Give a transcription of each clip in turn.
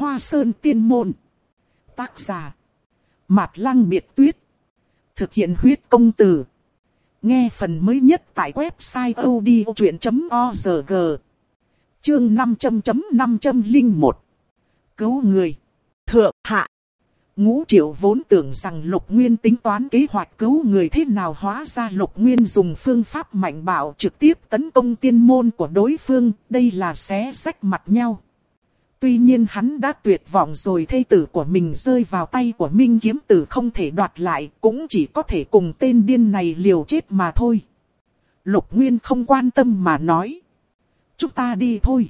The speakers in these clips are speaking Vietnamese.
Hoa Sơn Tiên Môn. Tác giả Mạt Lăng Biệt Tuyết. Thực hiện huyết công từ. Nghe phần mới nhất tại website odchuyện.org. Chương 500.501. Cứu người. Thượng hạ. Ngũ Triệu vốn tưởng rằng Lục Nguyên tính toán kế hoạch cứu người thế nào, hóa ra Lục Nguyên dùng phương pháp mạnh bạo trực tiếp tấn công tiên môn của đối phương, đây là xé rách mặt nhau. Tuy nhiên hắn đã tuyệt vọng rồi, thê tử của mình rơi vào tay của Minh Kiếm Tử không thể đoạt lại, cũng chỉ có thể cùng tên điên này liều chết mà thôi. Lục Nguyên không quan tâm mà nói. Chúng ta đi thôi.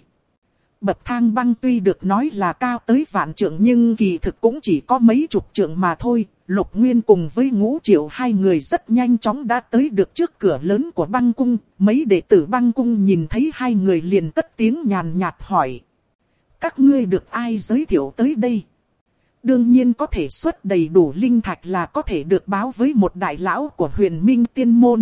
Bậc thang băng tuy được nói là cao tới vạn trượng nhưng kỳ thực cũng chỉ có mấy chục trượng mà thôi. Lục Nguyên cùng với Ngũ Triệu hai người rất nhanh chóng đã tới được trước cửa lớn của băng cung. Mấy đệ tử băng cung nhìn thấy hai người liền cất tiếng nhàn nhạt hỏi. Các ngươi được ai giới thiệu tới đây? Đương nhiên có thể xuất đầy đủ linh thạch là có thể được báo với một đại lão của Huyền Minh Tiên Môn.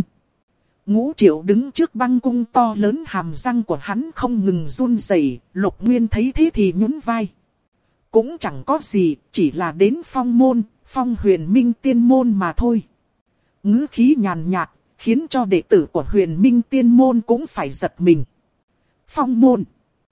Ngũ Triệu đứng trước băng cung to lớn, hàm răng của hắn không ngừng run rẩy. Lục Nguyên thấy thế thì nhún vai. Cũng chẳng có gì, chỉ là đến Phong Môn, Phong Huyền Minh Tiên Môn mà thôi. Ngữ khí nhàn nhạt, khiến cho đệ tử của Huyền Minh Tiên Môn cũng phải giật mình. Phong Môn.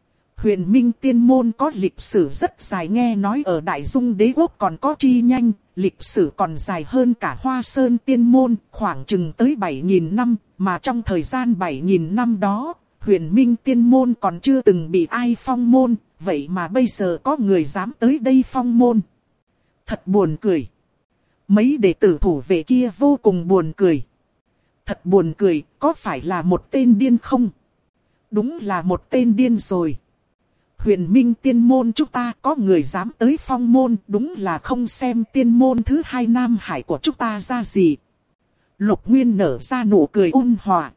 Huyền Minh Tiên Môn có lịch sử rất dài, nghe nói ở Đại Dung Đế Quốc còn có chi nhanh, lịch sử còn dài hơn cả Hoa Sơn Tiên Môn, khoảng chừng tới 7.000 năm, mà trong thời gian 7.000 năm đó, Huyền Minh Tiên Môn còn chưa từng bị ai phong môn, vậy mà bây giờ có người dám tới đây phong môn. Thật buồn cười. Mấy đệ tử thủ vệ kia vô cùng buồn cười. Thật buồn cười, có phải là một tên điên không? Đúng là một tên điên rồi. Huyền Minh Tiên Môn chúng ta có người dám tới phong môn, đúng là không xem tiên môn thứ hai Nam Hải của chúng ta ra gì. Lục Nguyên nở ra nụ cười ôn hòa.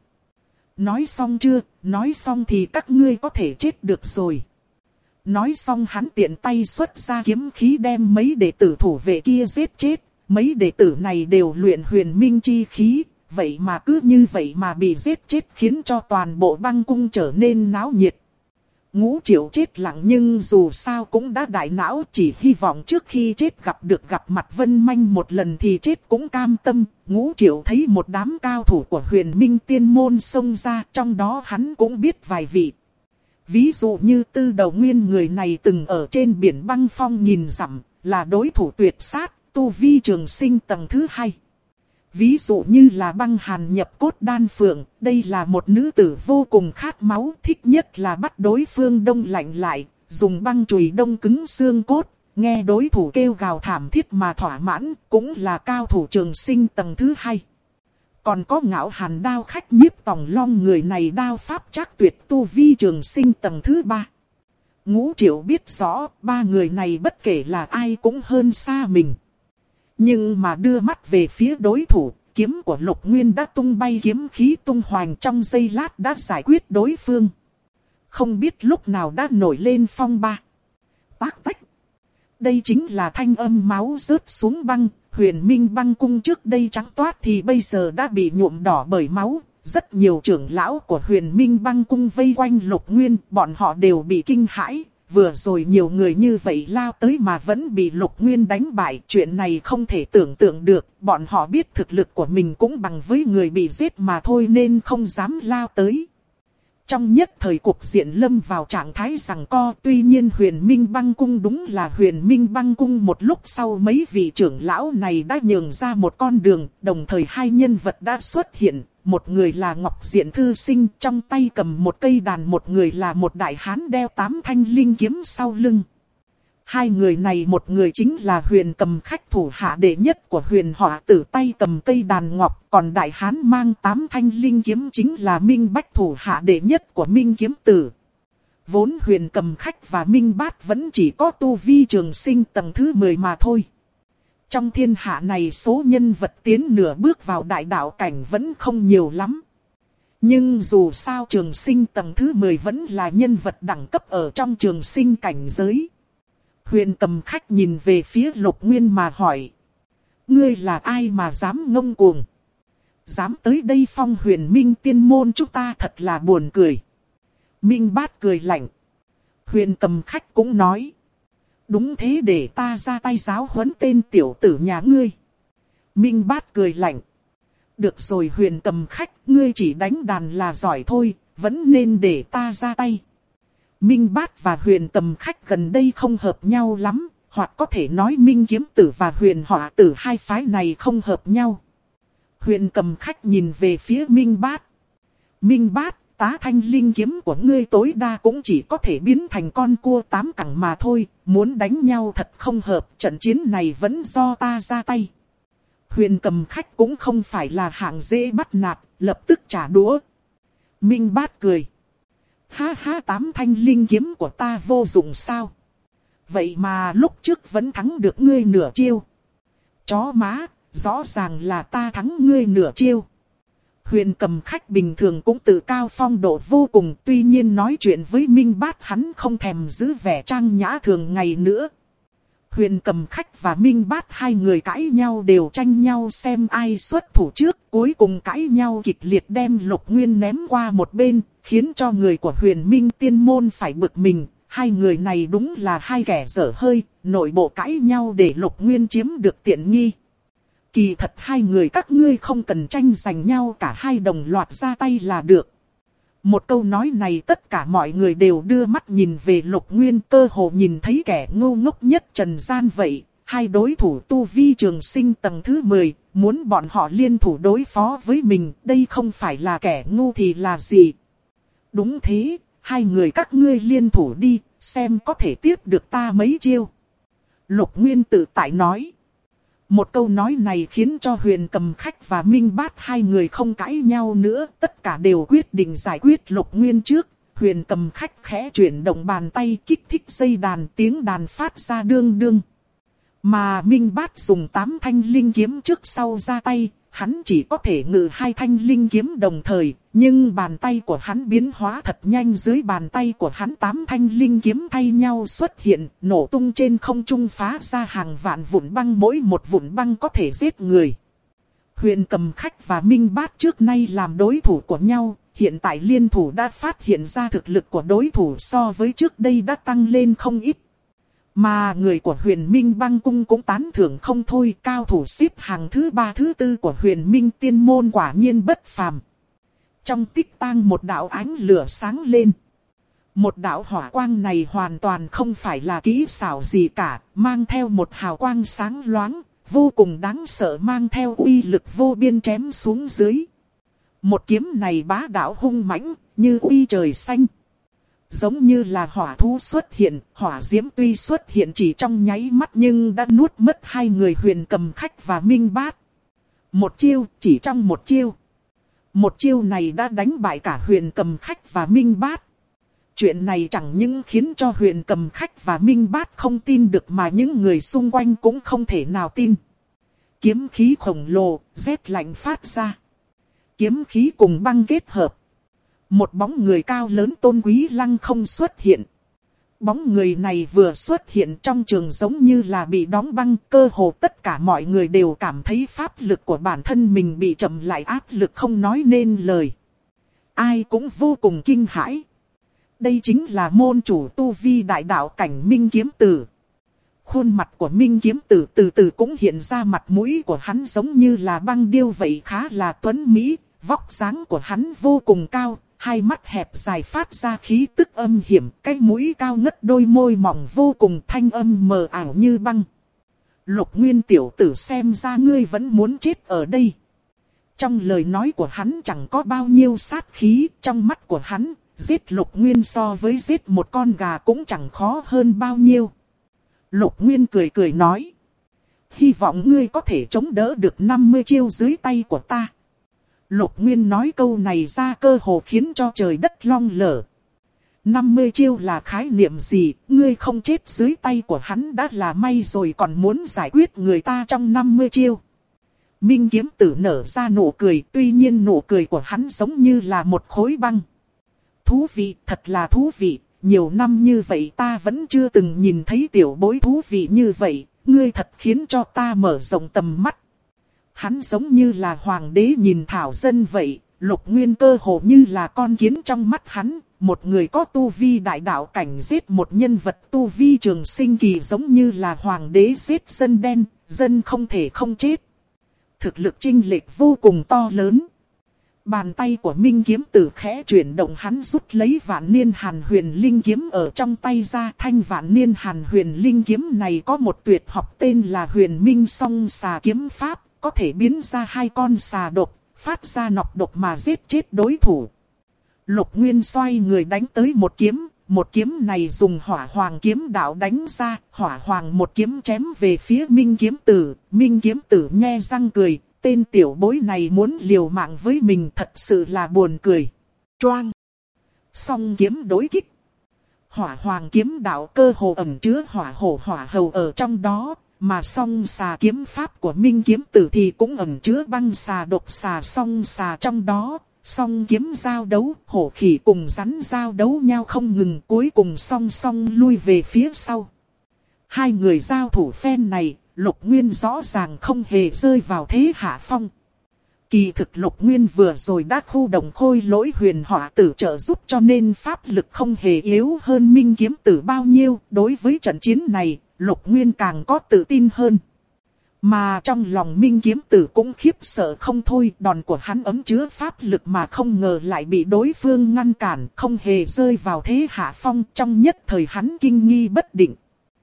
Nói xong chưa? Nói xong thì các ngươi có thể chết được rồi. Nói xong hắn tiện tay xuất ra kiếm khí đem mấy đệ tử thủ vệ kia giết chết. Mấy đệ tử này đều luyện huyền minh chi khí, vậy mà cứ như vậy mà bị giết chết, khiến cho toàn bộ băng cung trở nên náo nhiệt. Ngũ Triệu chết lặng nhưng dù sao cũng đã đại não, chỉ hy vọng trước khi chết gặp mặt Vân Manh một lần thì chết cũng cam tâm. Ngũ Triệu thấy một đám cao thủ của Huyền Minh Tiên Môn xông ra, trong đó hắn cũng biết vài vị. Ví dụ như Tư Đầu Nguyên, người này từng ở trên biển băng phong nghìn dặm, là đối thủ tuyệt sát, tu vi trường sinh tầng thứ 2. Ví dụ như là Băng Hàn Nhập Cốt Đan Phượng, đây là một nữ tử vô cùng khát máu, thích nhất là bắt đối phương đông lạnh lại, dùng băng chùy đông cứng xương cốt, nghe đối thủ kêu gào thảm thiết mà thỏa mãn, cũng là cao thủ trường sinh tầng thứ 2. Còn có Ngạo Hàn Đao Khách Nhiếp Tòng Long, người này đao pháp chắc tuyệt, tu vi trường sinh tầng thứ 3. Ngũ Triệu biết rõ, ba người này bất kể là ai cũng hơn xa mình. Nhưng mà đưa mắt về phía đối thủ, kiếm của Lục Nguyên đã tung bay, kiếm khí tung hoành trong giây lát đã giải quyết đối phương. Không biết lúc nào đã nổi lên phong ba. Tác tách. Đây chính là thanh âm máu rớt xuống băng. Huyền Minh băng cung trước đây trắng toát thì bây giờ đã bị nhuộm đỏ bởi máu. Rất nhiều trưởng lão của Huyền Minh băng cung vây quanh Lục Nguyên, bọn họ đều bị kinh hãi. Vừa rồi nhiều người như vậy lao tới mà vẫn bị Lục Nguyên đánh bại. Chuyện này không thể tưởng tượng được. Bọn họ biết thực lực của mình cũng bằng với người bị giết mà thôi nên không dám lao tới. Trong nhất thời cục diện lâm vào trạng thái giằng co. Tuy nhiên Huyền Minh băng cung đúng là Huyền Minh băng cung. Một lúc sau mấy vị trưởng lão này đã nhường ra một con đường. Đồng thời hai nhân vật đã xuất hiện. Một người là Ngọc Diện Thư Sinh, trong tay cầm một cây đàn. Một người là một đại hán đeo 8 thanh linh kiếm sau lưng. Hai người này, một người chính là Huyền Cầm Khách, thủ hạ đệ nhất của Huyền Hỏa Tử, tay cầm cây đàn ngọc. Còn đại hán mang 8 thanh linh kiếm chính là Minh Bách, thủ hạ đệ nhất của Minh Kiếm Tử. Vốn Huyền Cầm Khách và Minh Bát vẫn chỉ có tu vi trường sinh tầng thứ 10 mà thôi. Trong thiên hạ này số nhân vật tiến nửa bước vào đại đạo cảnh vẫn không nhiều lắm. Nhưng dù sao trường sinh tầng thứ 10 vẫn là nhân vật đẳng cấp ở trong trường sinh cảnh giới. Huyền Cầm Khách nhìn về phía Lục Nguyên mà hỏi. Ngươi là ai mà dám ngông cuồng? Dám tới đây phong Huyền Minh Tiên Môn chúng ta, thật là buồn cười. Minh Bát cười lạnh. Huyền Cầm Khách cũng nói. Đúng thế, để ta ra tay giáo huấn tên tiểu tử nhà ngươi. Minh Bát cười lạnh. Được rồi Huyền Cầm Khách, ngươi chỉ đánh đàn là giỏi thôi, vẫn nên để ta ra tay. Minh Bát và Huyền Cầm Khách gần đây không hợp nhau lắm, hoặc có thể nói Minh Kiếm Tử và Huyền Họa Tử hai phái này không hợp nhau. Huyền Cầm Khách nhìn về phía Minh Bát. Minh Bát, tá thanh linh kiếm của ngươi tối đa cũng chỉ có thể biến thành con cua tám cẳng mà thôi, muốn đánh nhau thật không hợp, trận chiến này vẫn do ta ra tay. Huyền Cầm Khách cũng không phải là hạng dễ bắt nạt, lập tức trả đũa. Minh Bát cười. Ha ha, tám thanh linh kiếm của ta vô dụng sao? Vậy mà lúc trước vẫn thắng được ngươi nửa chiêu. Chó má, rõ ràng là ta thắng ngươi nửa chiêu. Huyền Cầm Khách bình thường cũng tự cao phong độ vô cùng, tuy nhiên nói chuyện với Minh Bát hắn không thèm giữ vẻ trang nhã thường ngày nữa. Huyền Cầm Khách và Minh Bát hai người cãi nhau đều tranh nhau xem ai xuất thủ trước, cuối cùng cãi nhau kịch liệt đem Lục Nguyên ném qua một bên, khiến cho người của Huyền Minh Tiên Môn phải bực mình. Hai người này đúng là hai kẻ dở hơi, nội bộ cãi nhau để Lục Nguyên chiếm được tiện nghi. Kỳ thật hai người các ngươi không cần tranh giành nhau, cả hai đồng loạt ra tay là được. Một câu nói này tất cả mọi người đều đưa mắt nhìn về Lục Nguyên, cơ hồ nhìn thấy kẻ ngu ngốc nhất trần gian vậy. Hai đối thủ tu vi trường sinh tầng thứ 10, muốn bọn họ liên thủ đối phó với mình, đây không phải là kẻ ngu thì là gì. Đúng thế, hai người các ngươi liên thủ đi, xem có thể tiếp được ta mấy chiêu. Lục Nguyên tự tại nói. Một câu nói này khiến cho Huyền Cầm Khách và Minh Bát hai người không cãi nhau nữa, tất cả đều quyết định giải quyết Lục Nguyên trước. Huyền Cầm Khách khẽ chuyển động bàn tay kích thích dây đàn, tiếng đàn phát ra đương đương. Mà Minh Bát dùng 8 thanh linh kiếm trước sau ra tay, hắn chỉ có thể ngự 2 thanh linh kiếm đồng thời, nhưng bàn tay của hắn biến hóa thật nhanh, dưới bàn tay của hắn 8 thanh linh kiếm thay nhau xuất hiện, nổ tung trên không trung phá ra hàng vạn vụn băng, mỗi một vụn băng có thể giết người. Huyền Cầm Khách và Minh Bát trước nay làm đối thủ của nhau, hiện tại liên thủ đã phát hiện ra thực lực của đối thủ so với trước đây đã tăng lên không ít. Mà người của Huyền Minh Băng Cung cũng tán thưởng không thôi, cao thủ xếp hàng thứ 3 thứ 4 của Huyền Minh Tiên Môn quả nhiên bất phàm. Trong tích tang một đạo ánh lửa sáng lên. Một đạo hỏa quang này hoàn toàn không phải là kỹ xảo gì cả, mang theo một hào quang sáng loáng, vô cùng đáng sợ, mang theo uy lực vô biên chém xuống dưới. Một kiếm này bá đạo hung mãnh, như uy trời xanh. Giống như là hỏa thú xuất hiện, hỏa diễm tuy xuất hiện chỉ trong nháy mắt nhưng đã nuốt mất hai người Huyền Cầm Khách và Minh Bát. Một chiêu, chỉ trong một chiêu. Một chiêu này đã đánh bại cả Huyền Cầm Khách và Minh Bát. Chuyện này chẳng những khiến cho Huyền Cầm Khách và Minh Bát không tin được mà những người xung quanh cũng không thể nào tin. Kiếm khí khổng lồ, rét lạnh phát ra. Kiếm khí cùng băng kết hợp. Một bóng người cao lớn tôn quý lăng không xuất hiện. Bóng người này vừa xuất hiện trong trường giống như là bị đóng băng, cơ hồ tất cả mọi người đều cảm thấy pháp lực của bản thân mình bị chậm lại, áp lực không nói nên lời. Ai cũng vô cùng kinh hãi. Đây chính là môn chủ tu vi đại đạo cảnh Minh Kiếm Tử. Khuôn mặt của Minh Kiếm Tử từ từ cũng hiện ra, mặt mũi của hắn giống như là băng điêu vậy, khá là tuấn mỹ, vóc dáng của hắn vô cùng cao. Hai mắt hẹp dài phát ra khí tức âm hiểm, cái mũi cao ngất, đôi môi mỏng vô cùng, thanh âm mờ ảo như băng. Lục Nguyên tiểu tử, xem ra ngươi vẫn muốn chết ở đây. Trong lời nói của hắn chẳng có bao nhiêu sát khí, trong mắt của hắn, giết Lục Nguyên so với giết một con gà cũng chẳng khó hơn bao nhiêu. Lục Nguyên cười cười nói. Hy vọng ngươi có thể chống đỡ được 50 chiêu dưới tay của ta. Lục Nguyên nói câu này ra cơ hồ khiến cho trời đất long lở. 50 chiêu là khái niệm gì, ngươi không chết dưới tay của hắn đã là may rồi, còn muốn giải quyết người ta trong 50 chiêu. Minh Kiếm Tử nở ra nụ cười, tuy nhiên nụ cười của hắn giống như là một khối băng. Thú vị, thật là thú vị, nhiều năm như vậy ta vẫn chưa từng nhìn thấy tiểu bối thú vị như vậy, ngươi thật khiến cho ta mở rộng tầm mắt. Hắn giống như là hoàng đế nhìn thảo dân vậy, Lục Nguyên cơ hồ như là con kiến trong mắt hắn, một người có tu vi đại đạo cảnh giết một nhân vật tu vi trường sinh kỳ giống như là hoàng đế giết dân đen, dân không thể không chết. Thực lực chênh lệch vô cùng to lớn. Bàn tay của Minh Kiếm Tử khẽ chuyển động, hắn rút lấy Vạn Niên Hàn Huyền Linh Kiếm ở trong tay ra. Thanh Vạn Niên Hàn Huyền Linh Kiếm này có một tuyệt học tên là Huyền Minh Song Xà Kiếm Pháp, có thể biến ra 2 con xà độc, phát ra nọc độc mà giết chết đối thủ. Lục Nguyên xoay người đánh tới một kiếm này dùng Hỏa Hoàng kiếm đạo đánh ra, Hỏa Hoàng một kiếm chém về phía Minh Kiếm Tử. Minh Kiếm Tử nhe răng cười, tên tiểu bối này muốn liều mạng với mình thật sự là buồn cười. Choang! Song kiếm đối kích. Hỏa Hoàng kiếm đạo cơ hồ ẩn chứa hỏa hổ hỏa hầu ở trong đó, mà song xà kiếm pháp của Minh Kiếm Tử thì cũng ẩn chứa băng xà độc xà song xà trong đó. Song kiếm giao đấu, hổ khỉ cùng rắn giao đấu nhau không ngừng, cuối cùng song song lui về phía sau. 2 người giao thủ phen này, Lục Nguyên rõ ràng không hề rơi vào thế hạ phong. Kỳ thực Lục Nguyên vừa rồi đã khu động khôi lỗi huyền hỏa tử trợ giúp, cho nên pháp lực không hề yếu hơn Minh Kiếm Tử bao nhiêu. Đối với trận chiến này, Lục Nguyên càng có tự tin hơn. Mà trong lòng Minh Kiếm Tử cũng khiếp sợ không thôi, đòn của hắn ấm chứa pháp lực mà không ngờ lại bị đối phương ngăn cản, không hề rơi vào thế hạ phong. Trong nhất thời hắn kinh nghi bất định.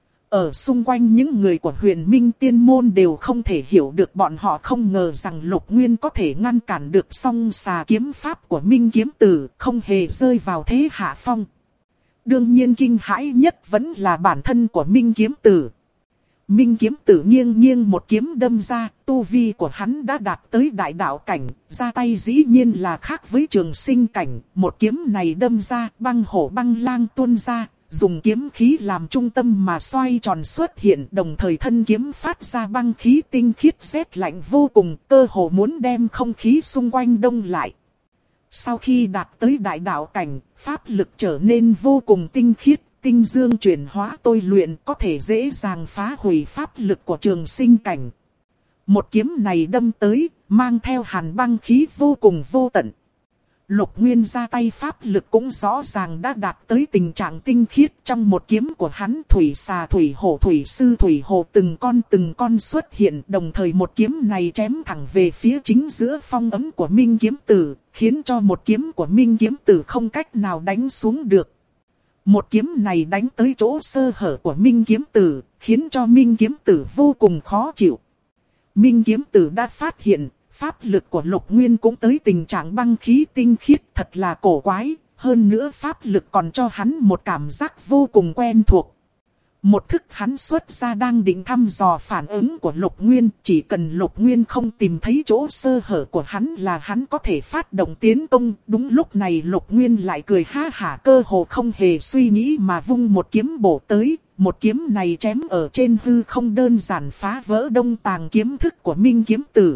Ở xung quanh những người của Huyền Minh Tiên Môn đều không thể hiểu được, bọn họ không ngờ rằng Lục Nguyên có thể ngăn cản được song xà kiếm pháp của Minh Kiếm Tử, không hề rơi vào thế hạ phong. Đương nhiên kinh hãi nhất vẫn là bản thân của Minh Kiếm Tử. Minh Kiếm Tử nghiêng một kiếm đâm ra, tu vi của hắn đã đạt tới đại đạo cảnh, ra tay dĩ nhiên là khác với trường sinh cảnh. Một kiếm này đâm ra, băng hổ băng lang tuôn ra, dùng kiếm khí làm trung tâm mà xoay tròn xuất hiện, đồng thời thân kiếm phát ra băng khí tinh khiết rét lạnh vô cùng, cơ hồ muốn đem không khí xung quanh đông lại. Sau khi đạt tới đại đạo cảnh, pháp lực trở nên vô cùng tinh khiết, tinh dương chuyển hóa tôi luyện, có thể dễ dàng phá hủy pháp lực của trường sinh cảnh. Một kiếm này đâm tới, mang theo hàn băng khí vô cùng vô tận. Lục Nguyên ra tay pháp lực cũng rõ ràng đã đạt tới tình trạng tinh khiết. Trong một kiếm của hắn, thủy xà, thủy hổ, thủy sư, thủy hồ từng con xuất hiện. Đồng thời một kiếm này chém thẳng về phía chính giữa phong ấm của Minh Kiếm Tử, khiến cho một kiếm của Minh Kiếm Tử không cách nào đánh xuống được. Một kiếm này đánh tới chỗ sơ hở của Minh Kiếm Tử, khiến cho Minh Kiếm Tử vô cùng khó chịu. Minh Kiếm Tử đã phát hiện, pháp lực của Lục Nguyên cũng tới tình trạng băng khí tinh khiết, thật là cổ quái. Hơn nữa pháp lực còn cho hắn một cảm giác vô cùng quen thuộc. Một thức hắn xuất ra đang định thăm dò phản ứng của Lục Nguyên. Chỉ cần Lục Nguyên không tìm thấy chỗ sơ hở của hắn là hắn có thể phát động tiến công. Đúng lúc này Lục Nguyên lại cười ha hả, cơ hồ không hề suy nghĩ mà vung một kiếm bổ tới. Một kiếm này chém ở trên hư không, đơn giản phá vỡ đông tàng kiếm thức của Minh Kiếm Tử.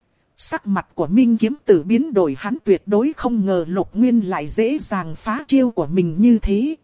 Sắc mặt của Minh Kiếm Tử biến đổi, hắn tuyệt đối không ngờ Lục Nguyên lại dễ dàng phá chiêu của mình như thế.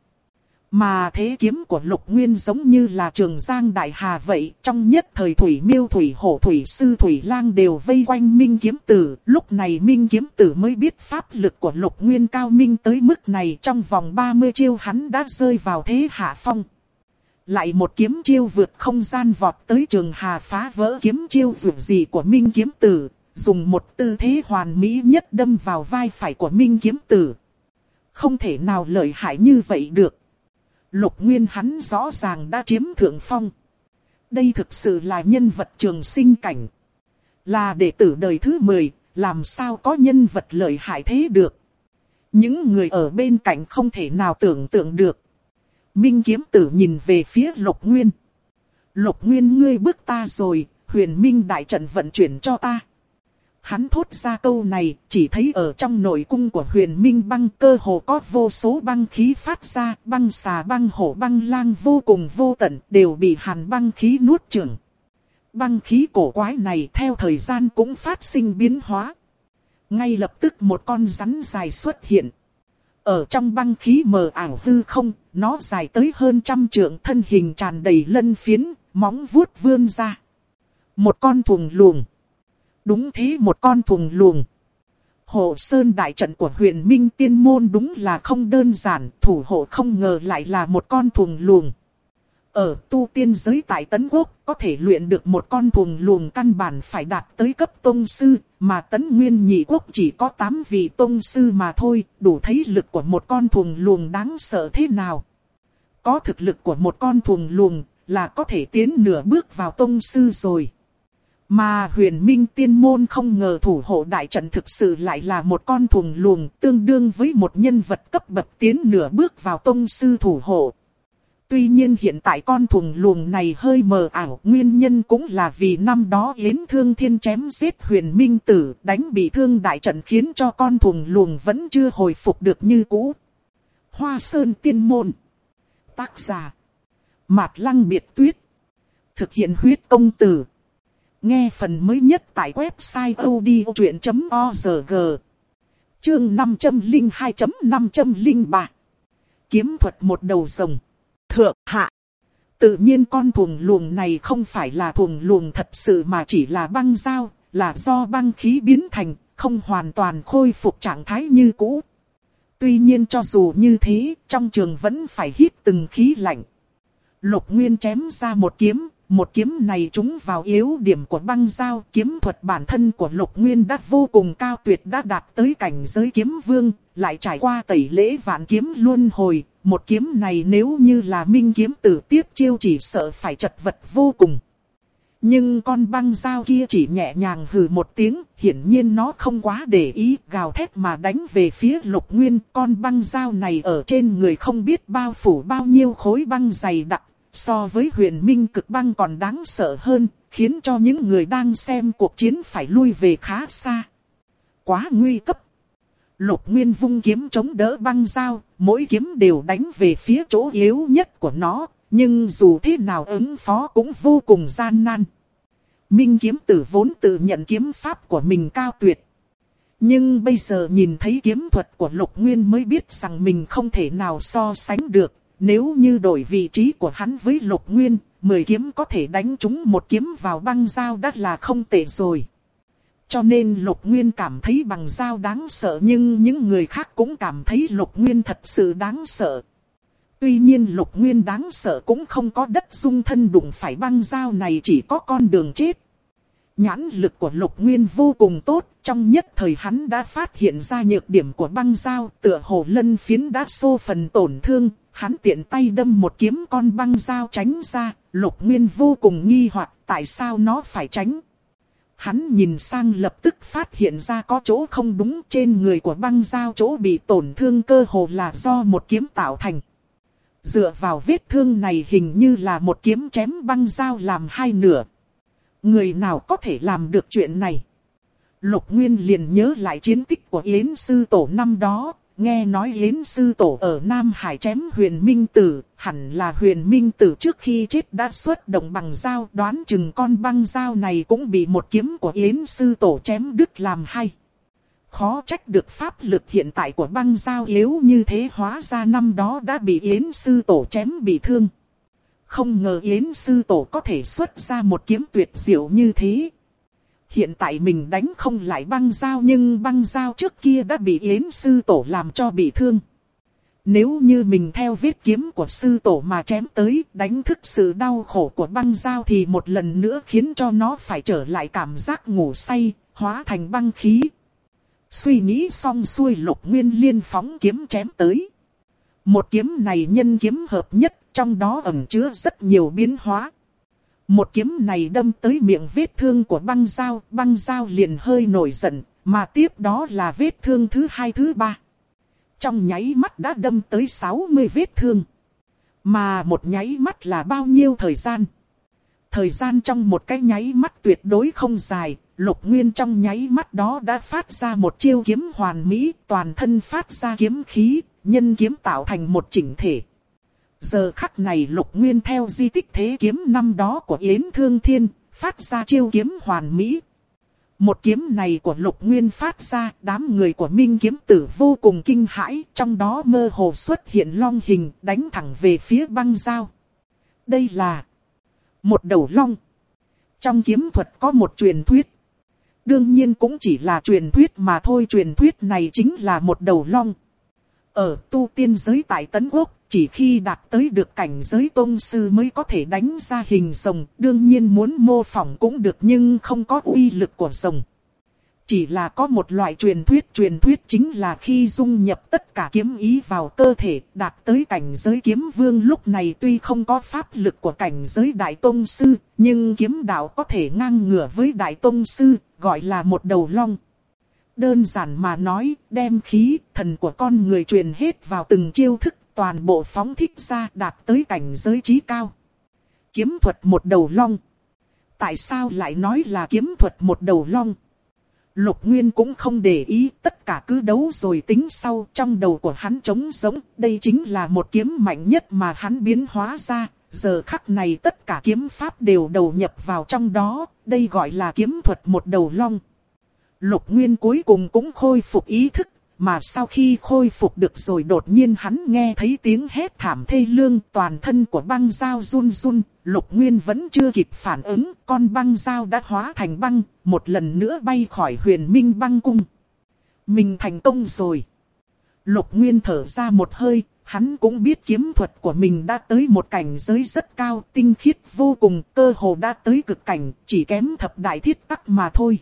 Mà thế kiếm của Lục Nguyên giống như là Trường Giang Đại Hà vậy, trong nhất thời Thủy Miêu, Thủy Hổ, Thủy Sư, Thủy Lang đều vây quanh Minh Kiếm Tử. Lúc này Minh Kiếm Tử mới biết pháp lực của Lục Nguyên cao minh tới mức này, trong vòng 30 chiêu hắn đã rơi vào thế hạ phong. Lại một kiếm chiêu vượt không gian vọt tới Trường Hà, phá vỡ kiếm chiêu dù gì của Minh Kiếm Tử, dùng một tư thế hoàn mỹ nhất đâm vào vai phải của Minh Kiếm Tử. Không thể nào lợi hại như vậy được. Lục Nguyên hắn rõ ràng đã chiếm thượng phong. Đây thực sự là nhân vật trường sinh cảnh. Là đệ tử đời thứ 10, làm sao có nhân vật lợi hại thế được. Những người ở bên cạnh không thể nào tưởng tượng được. Minh Kiếm Tử nhìn về phía Lục Nguyên. Lục Nguyên, ngươi bước ta rồi, Huyền Minh đại trận vận chuyển cho ta. Hắn thốt ra câu này, chỉ thấy ở trong nội cung của Huyền Minh Băng cơ hồ có vô số băng khí phát ra, băng xà, băng hổ, băng lang vô cùng vô tận, đều bị hàn băng khí nuốt chửng. Băng khí cổ quái này theo thời gian cũng phát sinh biến hóa. Ngay lập tức một con rắn dài xuất hiện. Ở trong băng khí mờ ảo hư không, nó dài tới hơn 100 trượng, thân hình tràn đầy lân phiến, móng vuốt vươn ra. Một con thùng luồng. Đúng thế, một con thùng luồng. Hộ sơn đại trận của Huyền Minh Tiên Môn đúng là không đơn giản, thủ hộ không ngờ lại là một con thuồng luồng. Ở tu tiên giới tại Tấn Quốc, có thể luyện được một con thuồng luồng căn bản phải đạt tới cấp tông sư, mà Tấn Nguyên Nhị Quốc chỉ có 8 vị tông sư mà thôi, đủ thấy lực của một con thuồng luồng đáng sợ thế nào. Có thực lực của một con thuồng luồng là có thể tiến nửa bước vào tông sư rồi. Mà Huyền Minh Tiên Môn không ngờ thủ hộ đại trận thực sự lại là một con thuồng luồng tương đương với một nhân vật cấp bậc tiến nửa bước vào tông sư thủ hộ. Tuy nhiên hiện tại con thuồng luồng này hơi mờ ảo, nguyên nhân cũng là vì năm đó Yến Thương Thiên chém giết Huyền Minh Tử, đánh bị thương đại trận khiến cho con thuồng luồng vẫn chưa hồi phục được như cũ. Hoa Sơn Tiên Môn. Tác giả Mạt Lăng Biệt Tuyết. Thực hiện huyết công từ. Nghe phần mới nhất tại website odchuyện.org. Chương 502.503. Kiếm thuật một đầu rồng. Thượng hạ. Tự nhiên con thuồng luồng này không phải là thuồng luồng thật sự mà chỉ là băng dao, là do băng khí biến thành, không hoàn toàn khôi phục trạng thái như cũ. Tuy nhiên cho dù như thế, trong trường vẫn phải hít từng khí lạnh. Lục Nguyên chém ra một kiếm này trúng vào yếu điểm của băng dao. Kiếm thuật bản thân của Lục Nguyên đã vô cùng cao tuyệt, đã đạt tới cảnh giới kiếm vương, lại trải qua tẩy lễ vạn kiếm luân hồi. Một kiếm này nếu như là Minh Kiếm Tử tiếp chiêu chỉ sợ phải chật vật vô cùng. Nhưng con băng dao kia chỉ nhẹ nhàng hừ một tiếng, hiển nhiên nó không quá để ý, gào thét mà đánh về phía Lục Nguyên. Con băng dao này ở trên người không biết bao phủ bao nhiêu khối băng dày đặc, so với Huyền Minh Cực Băng còn đáng sợ hơn, khiến cho những người đang xem cuộc chiến phải lui về khá xa. Quá nguy cấp. Lục Nguyên vung kiếm chống đỡ băng dao, mỗi kiếm đều đánh về phía chỗ yếu nhất của nó, nhưng dù thế nào ứng phó cũng vô cùng gian nan. Minh Kiếm Tử vốn tự nhận kiếm pháp của mình cao tuyệt. Nhưng bây giờ nhìn thấy kiếm thuật của Lục Nguyên mới biết rằng mình không thể nào so sánh được. Nếu như đổi vị trí của hắn với Lục Nguyên, 10 kiếm có thể đánh trúng một kiếm vào băng dao đã là không tệ rồi. Cho nên Lục Nguyên cảm thấy băng dao đáng sợ, nhưng những người khác cũng cảm thấy Lục Nguyên thật sự đáng sợ. Tuy nhiên Lục Nguyên đáng sợ cũng không có đất dung thân, đụng phải băng dao này chỉ có con đường chết. Nhãn lực của Lục Nguyên vô cùng tốt, trong nhất thời hắn đã phát hiện ra nhược điểm của băng dao, tựa hồ lân phiến đã xô phần tổn thương, hắn tiện tay đâm một kiếm con băng dao tránh ra. Lục Nguyên vô cùng nghi hoặc tại sao nó phải tránh. Hắn nhìn sang lập tức phát hiện ra có chỗ không đúng, trên người của băng dao chỗ bị tổn thương cơ hồ là do một kiếm tạo thành. Dựa vào vết thương này hình như là một kiếm chém băng dao làm hai nửa. Người nào có thể làm được chuyện này? Lục Nguyên liền nhớ lại chiến tích của Yến Sư Tổ năm đó. Nghe nói Yến Sư Tổ ở Nam Hải chém Huyền Minh Tử, hẳn là Huyền Minh Tử trước khi chết đã xuất động bằng dao, đoán chừng con băng dao này cũng bị một kiếm của Yến Sư Tổ chém đứt làm hai. Khó trách được pháp lực hiện tại của băng dao yếu như thế, hóa ra năm đó đã bị Yến Sư Tổ chém bị thương. Không ngờ Yến Sư Tổ có thể xuất ra một kiếm tuyệt diệu như thế. Hiện tại mình đánh không lại băng dao, nhưng băng dao trước kia đã bị Yến Sư Tổ làm cho bị thương. Nếu như mình theo vết kiếm của Sư Tổ mà chém tới, đánh thức sự đau khổ của băng dao thì một lần nữa khiến cho nó phải trở lại cảm giác ngủ say, hóa thành băng khí. Suy nghĩ xong xuôi, Lục Nguyên liên phóng kiếm chém tới. Một kiếm này nhân kiếm hợp nhất, trong đó ẩn chứa rất nhiều biến hóa. Một kiếm này đâm tới miệng vết thương của băng dao liền hơi nổi giận, mà tiếp đó là vết thương thứ hai thứ ba. Trong nháy mắt đã đâm tới 60 vết thương. Mà một nháy mắt là bao nhiêu thời gian? Thời gian trong một cái nháy mắt tuyệt đối không dài. Lục Nguyên trong nháy mắt đó đã phát ra một chiêu kiếm hoàn mỹ, toàn thân phát ra kiếm khí, nhân kiếm tạo thành một chỉnh thể. Giờ khắc này Lục Nguyên theo di tích thế kiếm năm đó của Yến Thương Thiên, phát ra chiêu kiếm hoàn mỹ. Một kiếm này của Lục Nguyên phát ra, đám người của Minh Kiếm Tử vô cùng kinh hãi, trong đó mơ hồ xuất hiện long hình đánh thẳng về phía băng dao. Đây là một đầu long. Trong kiếm thuật có một truyền thuyết. đương nhiên cũng chỉ là truyền thuyết mà thôi. Truyền thuyết này chính là một đầu long. Ở tu tiên giới tại Tấn Quốc, chỉ khi đạt tới được cảnh giới tôn sư mới có thể đánh ra hình rồng. Đương nhiên muốn mô phỏng cũng được nhưng không có uy lực của rồng. Chỉ là có một loại truyền thuyết chính là khi dung nhập tất cả kiếm ý vào cơ thể, đạt tới cảnh giới kiếm vương. Lúc này tuy không có pháp lực của cảnh giới đại tôn sư, nhưng kiếm đạo có thể ngang ngửa với đại tôn sư, gọi là một đầu long. Đơn giản mà nói, đem khí, thần của con người truyền hết vào từng chiêu thức, toàn bộ phóng thích ra, đạt tới cảnh giới chí cao. Kiếm thuật một đầu long. Tại sao lại nói là kiếm thuật một đầu long? Lục Nguyên cũng không để ý, tất cả cứ đấu rồi tính sau. Trong đầu của hắn trống rỗng, đây chính là một kiếm mạnh nhất mà hắn biến hóa ra. Giờ khắc này tất cả kiếm pháp đều đầu nhập vào trong đó, đây gọi là kiếm thuật một đầu long. Lục Nguyên cuối cùng cũng khôi phục ý thức, mà sau khi khôi phục được rồi đột nhiên hắn nghe thấy tiếng hét thảm thê lương, toàn thân của băng dao run run. Lục Nguyên vẫn chưa kịp phản ứng, con băng dao đã hóa thành băng, một lần nữa bay khỏi Huyền Minh băng cung. Mình thành công rồi. Lục Nguyên thở ra một hơi, hắn cũng biết kiếm thuật của mình đã tới một cảnh giới rất cao, tinh khiết vô cùng, cơ hồ đã tới cực cảnh, chỉ kém thập đại thiết tắc mà thôi.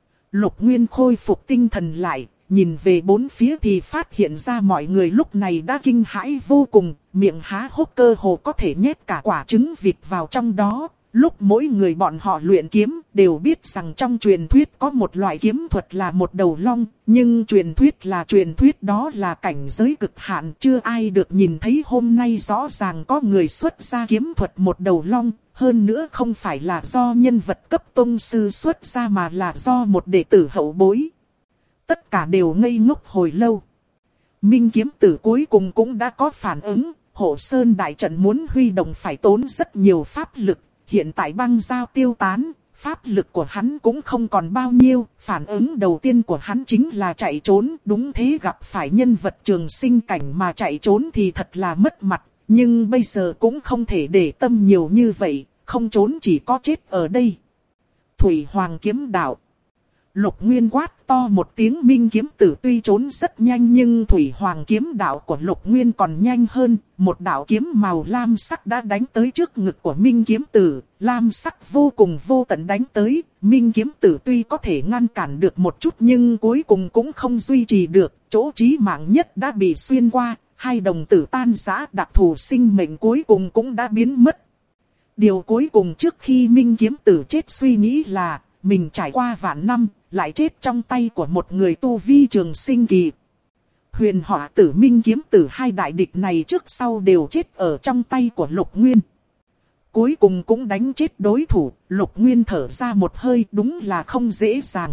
Lục Nguyên khôi phục tinh thần lại, nhìn về bốn phía thì phát hiện ra mọi người lúc này đã kinh hãi vô cùng, miệng há hốc cơ hồ có thể nhét cả quả trứng vịt vào trong đó. Lúc mỗi người bọn họ luyện kiếm đều biết rằng trong truyền thuyết có một loại kiếm thuật là một đầu long, nhưng truyền thuyết đó là cảnh giới cực hạn, chưa ai được nhìn thấy. Hôm nay rõ ràng có người xuất ra kiếm thuật một đầu long, hơn nữa không phải là do nhân vật cấp tôn sư xuất ra mà là do một đệ tử hậu bối. Tất cả đều ngây ngốc hồi lâu. Minh kiếm tử cuối cùng cũng đã có phản ứng, Hộ Sơn đại trận muốn huy động phải tốn rất nhiều pháp lực. Hiện tại băng dao tiêu tán, pháp lực của hắn cũng không còn bao nhiêu. Phản ứng đầu tiên của hắn chính là chạy trốn. Đúng thế, gặp phải nhân vật trường sinh cảnh mà chạy trốn thì thật là mất mặt. Nhưng bây giờ cũng không thể để tâm nhiều như vậy, không trốn chỉ có chết ở đây. Thủy Hoàng kiếm đạo. Lục Nguyên quát to một tiếng. Minh kiếm tử tuy trốn rất nhanh nhưng Thủy Hoàng kiếm đạo của Lục Nguyên còn nhanh hơn. Một đạo kiếm màu lam sắc đã đánh tới trước ngực của Minh kiếm tử. Lam sắc vô cùng vô tận đánh tới. Minh kiếm tử tuy có thể ngăn cản được một chút nhưng cuối cùng cũng không duy trì được. Chỗ chí mạng nhất đã bị xuyên qua. Hai đồng tử tan rã, đặc thù sinh mệnh cuối cùng cũng đã biến mất. Điều cuối cùng trước khi Minh kiếm tử chết suy nghĩ là mình trải qua vạn năm, lại chết trong tay của một người tu vi trường sinh kỳ. Huyền Hỏa tử, Minh kiếm tử, hai đại địch này trước sau đều chết ở trong tay của Lục Nguyên. Cuối cùng cũng đánh chết đối thủ. Lục Nguyên thở ra một hơi, đúng là không dễ dàng.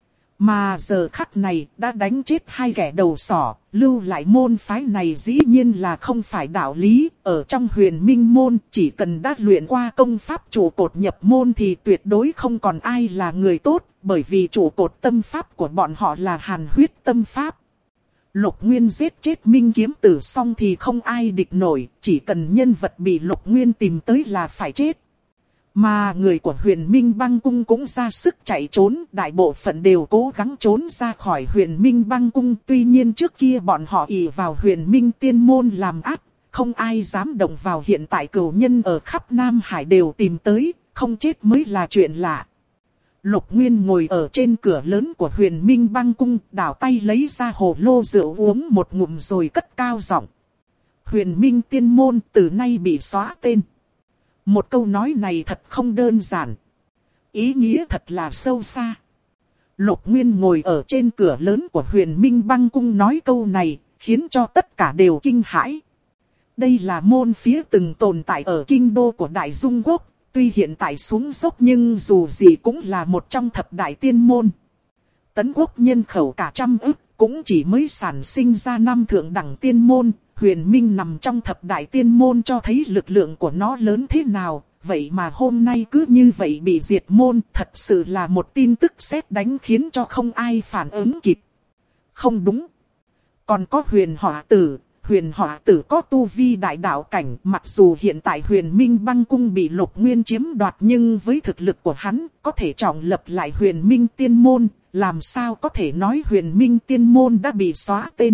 Mà giờ khắc này đã đánh chết hai kẻ đầu sỏ, lưu lại môn phái này dĩ nhiên là không phải đạo lý. Ở trong Huyền Minh môn, chỉ cần đã luyện qua công pháp trụ cột nhập môn thì tuyệt đối không còn ai là người tốt, bởi vì trụ cột tâm pháp của bọn họ là Hàn huyết tâm pháp. Lục Nguyên giết chết Minh kiếm tử xong thì không ai địch nổi, chỉ cần nhân vật bị Lục Nguyên tìm tới là phải chết. Mà người của Huyền Minh băng cung cũng ra sức chạy trốn, đại bộ phận đều cố gắng trốn ra khỏi Huyền Minh băng cung. Tuy nhiên trước kia bọn họ ỷ vào Huyền Minh tiên môn làm ác, không ai dám động vào. Hiện tại cửu nhân ở khắp Nam Hải đều tìm tới, không chết mới là chuyện lạ. Lục Nguyên ngồi ở trên cửa lớn của Huyền Minh băng cung, đảo tay lấy ra hồ lô rượu uống một ngụm rồi cất cao giọng. Huyền Minh tiên môn từ nay bị xóa tên. Một câu nói này thật không đơn giản. Ý nghĩa thật là sâu xa. Lục Nguyên ngồi ở trên cửa lớn của Huyền Minh băng cung nói câu này, khiến cho tất cả đều kinh hãi. Đây là môn phía từng tồn tại ở kinh đô của Đại Dung Quốc. Tuy hiện tại xuống dốc nhưng dù gì cũng là một trong thập đại tiên môn. Tấn Quốc nhân khẩu cả 100 ức, cũng chỉ mới sản sinh ra 5 thượng đẳng tiên môn. Huyền Minh nằm trong thập đại tiên môn cho thấy lực lượng của nó lớn thế nào. Vậy mà hôm nay cứ như vậy bị diệt môn, thật sự là một tin tức sét đánh khiến cho không ai phản ứng kịp. Không đúng. Còn có Huyền Hỏa tử, Huyền Hỏa Tử có tu vi đại đạo cảnh, mặc dù hiện tại Huyền Minh Băng Cung bị Lục Nguyên chiếm đoạt, nhưng với thực lực của hắn, có thể trọng lập lại Huyền Minh Tiên Môn, làm sao có thể nói Huyền Minh Tiên Môn đã bị xóa tên.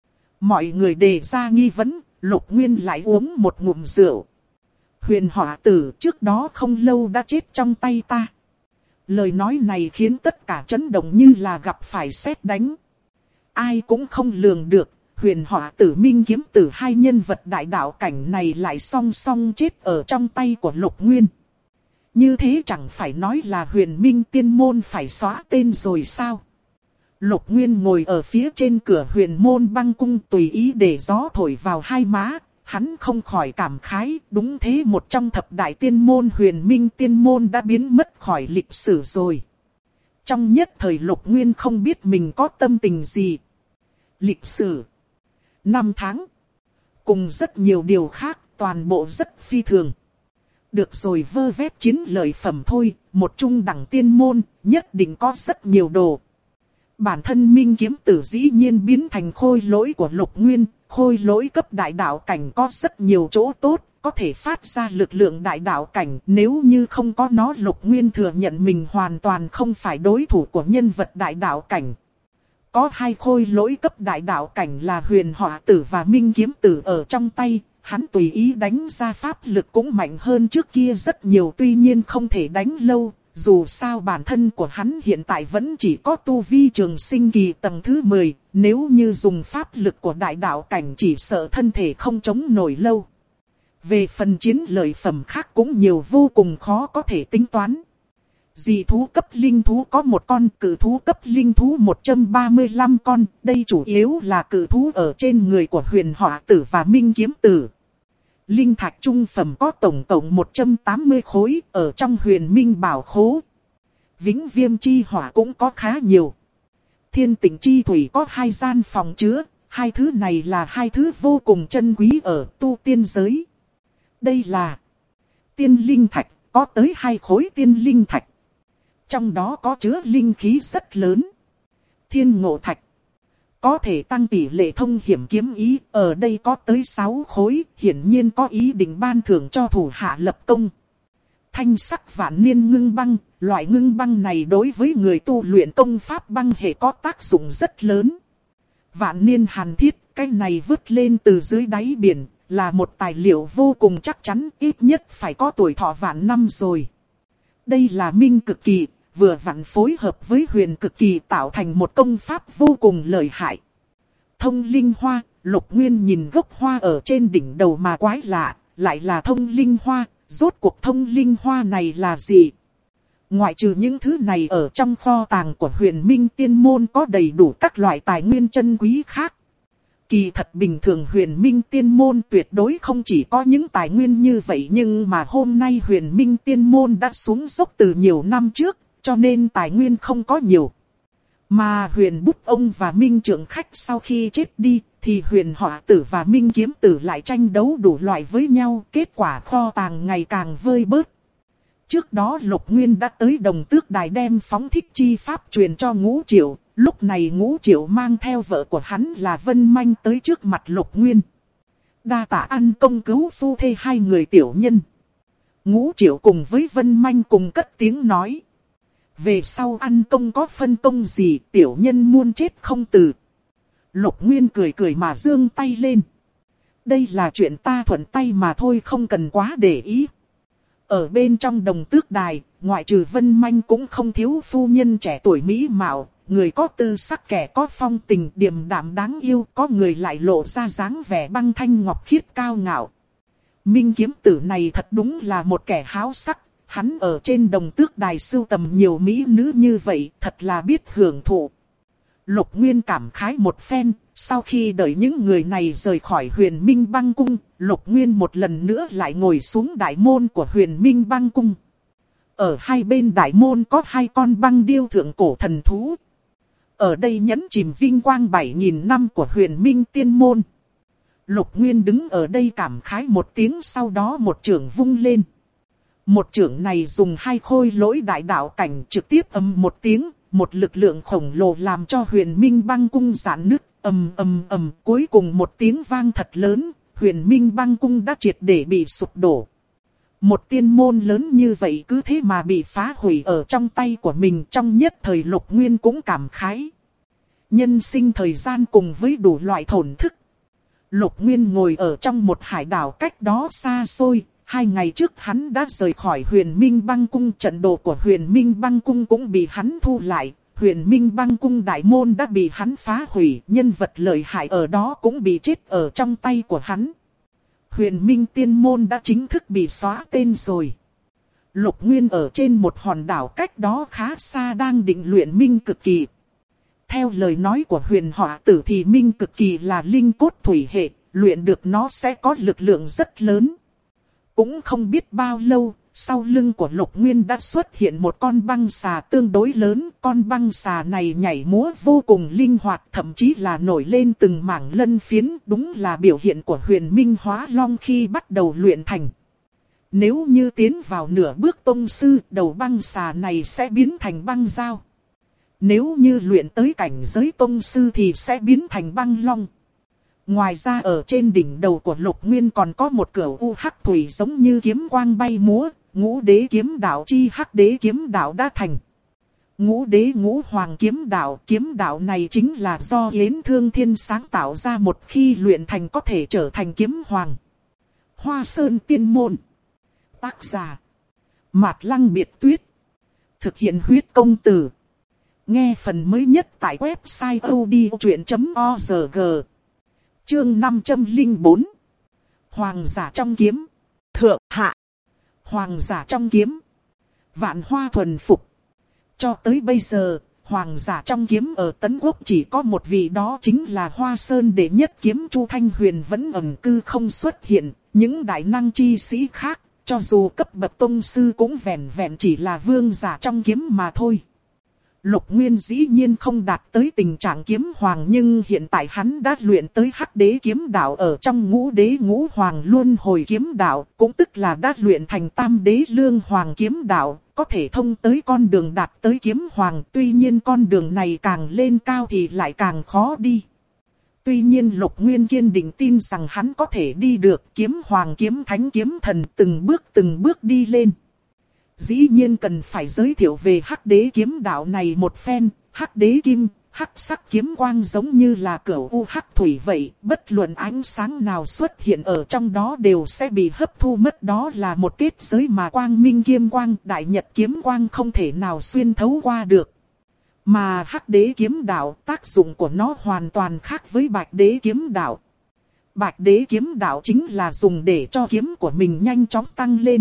Mọi người đề ra nghi vấn, Lục Nguyên lại uống một ngụm rượu. Huyền Hỏa Tử trước đó không lâu đã chết trong tay ta. Lời nói này khiến tất cả chấn động như là gặp phải sét đánh. Ai cũng không lường được, Huyền Hỏa Tử Minh Kiếm Tử hai nhân vật đại đạo cảnh này lại song song chết ở trong tay của Lục Nguyên. Như thế chẳng phải nói là Huyền Minh Tiên Môn phải xóa tên rồi sao? Lục Nguyên ngồi ở phía trên cửa Huyền Môn Băng Cung tùy ý để gió thổi vào hai má. Hắn không khỏi cảm khái, đúng thế, một trong thập đại tiên môn Huyền Minh Tiên Môn đã biến mất khỏi lịch sử rồi. Trong nhất thời Lục Nguyên không biết mình có tâm tình gì. Lịch sử, năm tháng, cùng rất nhiều điều khác, toàn bộ rất phi thường. Được rồi, vơ vét chiến lợi phẩm thôi, một trung đẳng tiên môn, nhất định có rất nhiều đồ. Bản thân Minh Kiếm Tử dĩ nhiên biến thành khôi lỗi của Lục Nguyên. Khôi lỗi cấp đại đạo cảnh có rất nhiều chỗ tốt, có thể phát ra lực lượng đại đạo cảnh. Nếu như không có nó, Lục Nguyên thừa nhận mình hoàn toàn không phải đối thủ của nhân vật đại đạo cảnh. Có hai khôi lỗi cấp đại đạo cảnh là Huyền Hỏa Tử và Minh Kiếm Tử ở trong tay. Hắn tùy ý đánh ra pháp lực cũng mạnh hơn trước kia rất nhiều, tuy nhiên không thể đánh lâu. Dù sao bản thân của hắn hiện tại vẫn chỉ có tu vi trường sinh kỳ tầng thứ 10, nếu như dùng pháp lực của đại đạo cảnh chỉ sợ thân thể không chống nổi lâu. Về phần chiến lợi phẩm khác cũng nhiều vô cùng khó có thể tính toán. Dị thú cấp linh thú có một con, cự thú cấp linh thú 135 con, đây chủ yếu là cự thú ở trên người của Huyền Hỏa Tử và Minh Kiếm Tử. Linh thạch trung phẩm có tổng cộng 180 khối ở trong Huyền Minh Bảo Khố. Vĩnh Viêm chi hỏa cũng có khá nhiều. Thiên Tịnh chi thủy có 2 gian phòng chứa, hai thứ này là hai thứ vô cùng chân quý ở tu tiên giới. Đây là tiên linh thạch, có tới 2 khối tiên linh thạch. Trong đó có chứa linh khí rất lớn. Thiên Ngộ thạch có thể tăng tỷ lệ thông hiểm kiếm ý, ở đây có tới 6 khối, hiển nhiên có ý định ban thưởng cho thủ hạ lập công. Thanh sắc vạn niên ngưng băng, loại ngưng băng này đối với người tu luyện công pháp băng hệ có tác dụng rất lớn. Vạn niên hàn thiết, cái này vứt lên từ dưới đáy biển, là một tài liệu vô cùng chắc chắn, ít nhất phải có tuổi thọ vạn năm rồi. Đây là minh cực kỳ, vừa vặn phối hợp với huyền cực kỳ tạo thành một công pháp vô cùng lợi hại. Thông linh hoa, Lục Nguyên nhìn gốc hoa ở trên đỉnh đầu mà quái lạ, lại là thông linh hoa, rốt cuộc thông linh hoa này là gì? Ngoại trừ những thứ này, ở trong kho tàng của Huyền Minh Tiên Môn có đầy đủ các loại tài nguyên chân quý khác. Kỳ thật bình thường Huyền Minh Tiên Môn tuyệt đối không chỉ có những tài nguyên như vậy, nhưng mà hôm nay Huyền Minh Tiên Môn đã xuống dốc từ nhiều năm trước, cho nên tài nguyên không có nhiều. Mà Huyền Bút Ông và Minh Trượng Khách sau khi chết đi, thì Huyền Hỏa Tử và Minh Kiếm Tử lại tranh đấu đủ loại với nhau, kết quả kho tàng ngày càng vơi bớt. Trước đó Lục Nguyên đã tới Đồng Tước Đài đem phóng thích chi pháp truyền cho Ngũ Triệu, lúc này Ngũ Triệu mang theo vợ của hắn là Vân Manh tới trước mặt Lục Nguyên. Đa tạ ăn công cứu phu thê hai người tiểu nhân. Ngũ Triệu cùng với Vân Manh cùng cất tiếng nói. Về sau ăn công có phân công gì, tiểu nhân muôn chết không từ. Lục Nguyên cười cười mà giương tay lên. Đây là chuyện ta thuận tay mà thôi, không cần quá để ý. Ở bên trong Đồng Tước Đài, ngoại trừ Vân Manh cũng không thiếu phu nhân trẻ tuổi mỹ mạo, người có tư sắc kẻ có phong tình điềm đạm đáng yêu, có người lại lộ ra dáng vẻ băng thanh ngọc khiết cao ngạo. Minh Kiếm Tử này thật đúng là một kẻ háo sắc, hắn ở trên Đồng Tước Đài sưu tầm nhiều mỹ nữ như vậy, thật là biết hưởng thụ. Lục Nguyên cảm khái một phen, sau khi đợi những người này rời khỏi Huyền Minh Băng Cung, Lục Nguyên một lần nữa lại ngồi xuống đại môn của Huyền Minh Băng Cung. Ở hai bên đại môn có 2 con băng điêu thượng cổ thần thú. Ở đây nhấn chìm vinh quang 7.000 năm của Huyền Minh Tiên Môn. Lục Nguyên đứng ở đây cảm khái một tiếng, sau đó một chưởng vung lên. Một chưởng này dùng 2 khôi lỗi đại đạo cảnh trực tiếp ầm một tiếng, một lực lượng khổng lồ làm cho Huyền Minh Băng Cung giãn nứt, Ầm ầm ầm, cuối cùng một tiếng vang thật lớn, Huyền Minh Băng Cung đã triệt để bị sụp đổ. Một tiên môn lớn như vậy cứ thế mà bị phá hủy ở trong tay của mình, trong nhất thời Lục Nguyên cũng cảm khái. Nhân sinh thời gian cùng với đủ loại thổn thức. Lục Nguyên ngồi ở trong một hải đảo cách đó xa xôi. 2 ngày trước hắn đã rời khỏi Huyền Minh Băng Cung, trận đồ của Huyền Minh Băng Cung cũng bị hắn thu lại. Huyền Minh Băng Cung đại môn đã bị hắn phá hủy, nhân vật lợi hại ở đó cũng bị chết ở trong tay của hắn. Huyền Minh Tiên Môn đã chính thức bị xóa tên rồi. Lục Nguyên ở trên một hòn đảo cách đó khá xa đang định luyện Minh Cực Kỳ. Theo lời nói của Huyền Họa Tử thì Minh Cực Kỳ là linh cốt thủy hệ, luyện được nó sẽ có lực lượng rất lớn. Cũng không biết bao lâu, sau lưng của Lục Nguyên đã xuất hiện một con băng xà tương đối lớn. Con băng xà này nhảy múa vô cùng linh hoạt, thậm chí là nổi lên từng mảng lân phiến. Đúng là biểu hiện của Huyền Minh Hóa Long khi bắt đầu luyện thành. Nếu như tiến vào nửa bước tông sư, đầu băng xà này sẽ biến thành băng dao. Nếu như luyện tới cảnh giới tông sư thì sẽ biến thành băng long. Ngoài ra ở trên đỉnh đầu của Lục Nguyên còn có một cửu u hắc thủy giống như kiếm quang bay múa. Ngũ đế kiếm đạo chi hắc đế kiếm đạo đã thành. Ngũ đế ngũ hoàng kiếm đạo này chính là do Yến Thương Thiên sáng tạo ra, một khi luyện thành có thể trở thành kiếm hoàng. Hoa Sơn Tiên Môn. Tác giả Mạt Lăng Biệt Tuyết. Thực hiện huyết công từ. Nghe phần mới nhất tại website odchuyện.org. Chương 504. Hoàng giả trong kiếm. Thượng hạ. Hoàng giả trong kiếm. Vạn hoa thuần phục. Cho tới bây giờ, hoàng giả trong kiếm ở Tấn Quốc chỉ có một vị, đó chính là Hoa Sơn đệ nhất kiếm Chu Thanh Huyền vẫn ẩn cư không xuất hiện. Những đại năng chi sĩ khác, cho dù cấp bậc tông sư cũng vẹn vẹn chỉ là vương giả trong kiếm mà thôi. Lục Nguyên dĩ nhiên không đạt tới tình trạng kiếm hoàng, nhưng hiện tại hắn đã luyện tới hắc đế kiếm đạo ở trong ngũ đế ngũ hoàng luân hồi kiếm đạo, cũng tức là đã luyện thành tam đế lương hoàng kiếm đạo, có thể thông tới con đường đạt tới kiếm hoàng. Tuy nhiên con đường này càng lên cao thì lại càng khó đi. Tuy nhiên Lục Nguyên kiên định tin rằng hắn có thể đi được, kiếm hoàng kiếm thánh kiếm thần từng bước đi lên. Dĩ nhiên cần phải giới thiệu về hắc đế kiếm đạo này một phen. Hắc đế kim, hắc sắc kiếm quang giống như là cửu u hắc thủy vậy, bất luận ánh sáng nào xuất hiện ở trong đó đều sẽ bị hấp thu mất. Đó là một kết giới mà quang minh kiếm quang, đại nhật kiếm quang không thể nào xuyên thấu qua được. Mà hắc đế kiếm đạo, tác dụng của nó hoàn toàn khác với bạch đế kiếm đạo. Bạch đế kiếm đạo chính là dùng để cho kiếm của mình nhanh chóng tăng lên.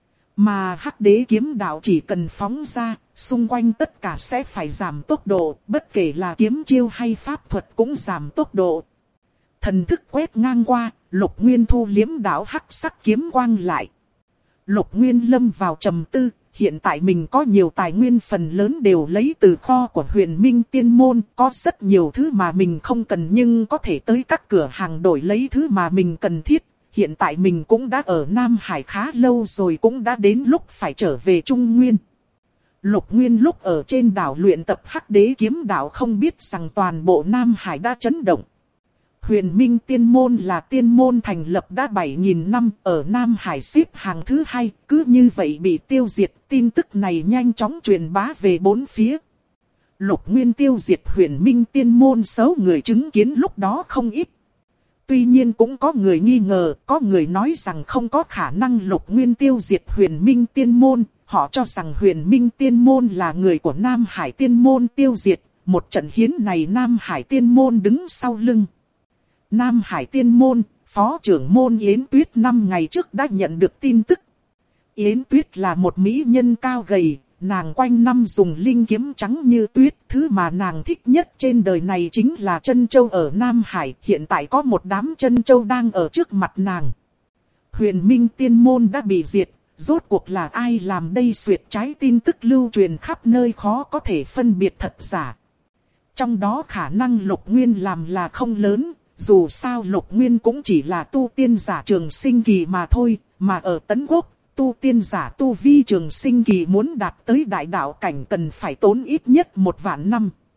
Mà hắc đế kiếm đạo chỉ cần phóng ra, xung quanh tất cả sẽ phải giảm tốc độ, bất kể là kiếm chiêu hay pháp thuật cũng giảm tốc độ. Thần thức quét ngang qua, Lục Nguyên thu liếm đạo hắc sắc kiếm quang lại. Lục Nguyên lâm vào trầm tư, hiện tại mình có nhiều tài nguyên, phần lớn đều lấy từ kho của Huyền Minh Tiên Môn, có rất nhiều thứ mà mình không cần nhưng có thể tới các cửa hàng đổi lấy thứ mà mình cần thiết. Hiện tại mình cũng đã ở Nam Hải khá lâu rồi, cũng đã đến lúc phải trở về Trung Nguyên. Lục Nguyên lúc ở trên đảo luyện tập hắc đế kiếm đạo không biết rằng toàn bộ Nam Hải đã chấn động. Huyền Minh Tiên Môn là tiên môn thành lập đã 7.000 năm, ở Nam Hải xếp hàng thứ 2, cứ như vậy bị tiêu diệt. Tin tức này nhanh chóng truyền bá về bốn phía. Lục Nguyên tiêu diệt Huyền Minh Tiên Môn, số người chứng kiến lúc đó không ít. Tuy nhiên cũng có người nghi ngờ, có người nói rằng không có khả năng Lục Nguyên tiêu diệt Huyền Minh Tiên Môn. Họ cho rằng Huyền Minh Tiên Môn là người của Nam Hải Tiên Môn tiêu diệt. Một trận hiến này Nam Hải Tiên Môn đứng sau lưng. Nam Hải Tiên Môn, Phó trưởng môn Yến Tuyết 5 ngày trước đã nhận được tin tức. Yến Tuyết là một mỹ nhân cao gầy, nàng quanh năm dùng linh kiếm trắng như tuyết. Thứ mà nàng thích nhất trên đời này chính là trân châu ở Nam Hải. Hiện tại có một đám trân châu đang ở trước mặt nàng. Huyền Minh Tiên Môn đã bị diệt. Rốt cuộc là ai làm đây? Xuyệt trái tin tức lưu truyền khắp nơi, khó có thể phân biệt thật giả. Trong đó khả năng Lục Nguyên làm là không lớn. Dù sao Lục Nguyên cũng chỉ là tu tiên giả trường sinh kỳ mà thôi. Mà ở Tấn Quốc, tu tiên giả tu vi trường sinh kỳ muốn đạt tới đại đạo cảnh cần phải tốn ít nhất 1.000 năm.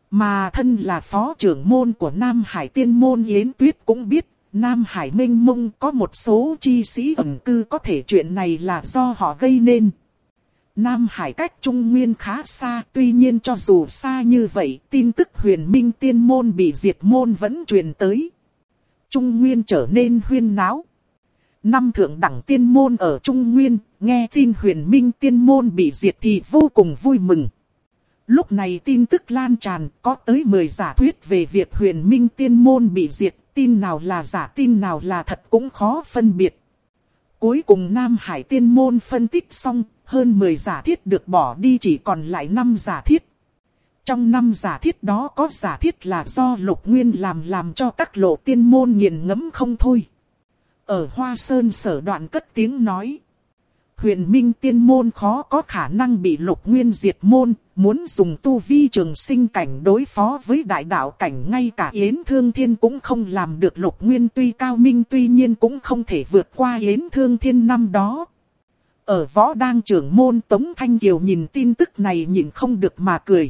Mà thân là phó trưởng môn của Nam Hải Tiên môn Yến Tuyết cũng biết, Nam Hải mênh mông có một số chi sĩ ẩn cư, có thể chuyện này là do họ gây nên. Nam Hải cách Trung Nguyên khá xa, tuy nhiên cho dù xa như vậy, tin tức Huyền Minh Tiên môn bị diệt môn vẫn truyền tới. Trung Nguyên trở nên huyên náo. Năm thượng đẳng tiên môn ở Trung Nguyên, nghe tin Huyền Minh Tiên môn bị diệt thì vô cùng vui mừng. Lúc này tin tức lan tràn, có tới 10 giả thuyết về việc Huyền Minh Tiên môn bị diệt, tin nào là giả tin nào là thật cũng khó phân biệt. Cuối cùng Nam Hải Tiên môn phân tích xong, hơn 10 giả thiết được bỏ đi, chỉ còn lại 5 giả thiết. Trong 5 giả thiết đó có giả thiết là do Lục Nguyên làm cho các lộ tiên môn nghiền ngẫm không thôi. Ở Hoa Sơn Sở Đoạn cất tiếng nói. Huyền Minh Tiên môn khó có khả năng bị Lục Nguyên diệt môn, muốn dùng tu vi trường sinh cảnh đối phó với đại đạo cảnh, ngay cả Yến Thương Thiên cũng không làm được. Lục Nguyên tuy cao minh tuy nhiên cũng không thể vượt qua Yến Thương Thiên năm đó. Ở Võ Đang trưởng môn Tống Thanh Kiều nhìn tin tức này nhìn không được mà cười.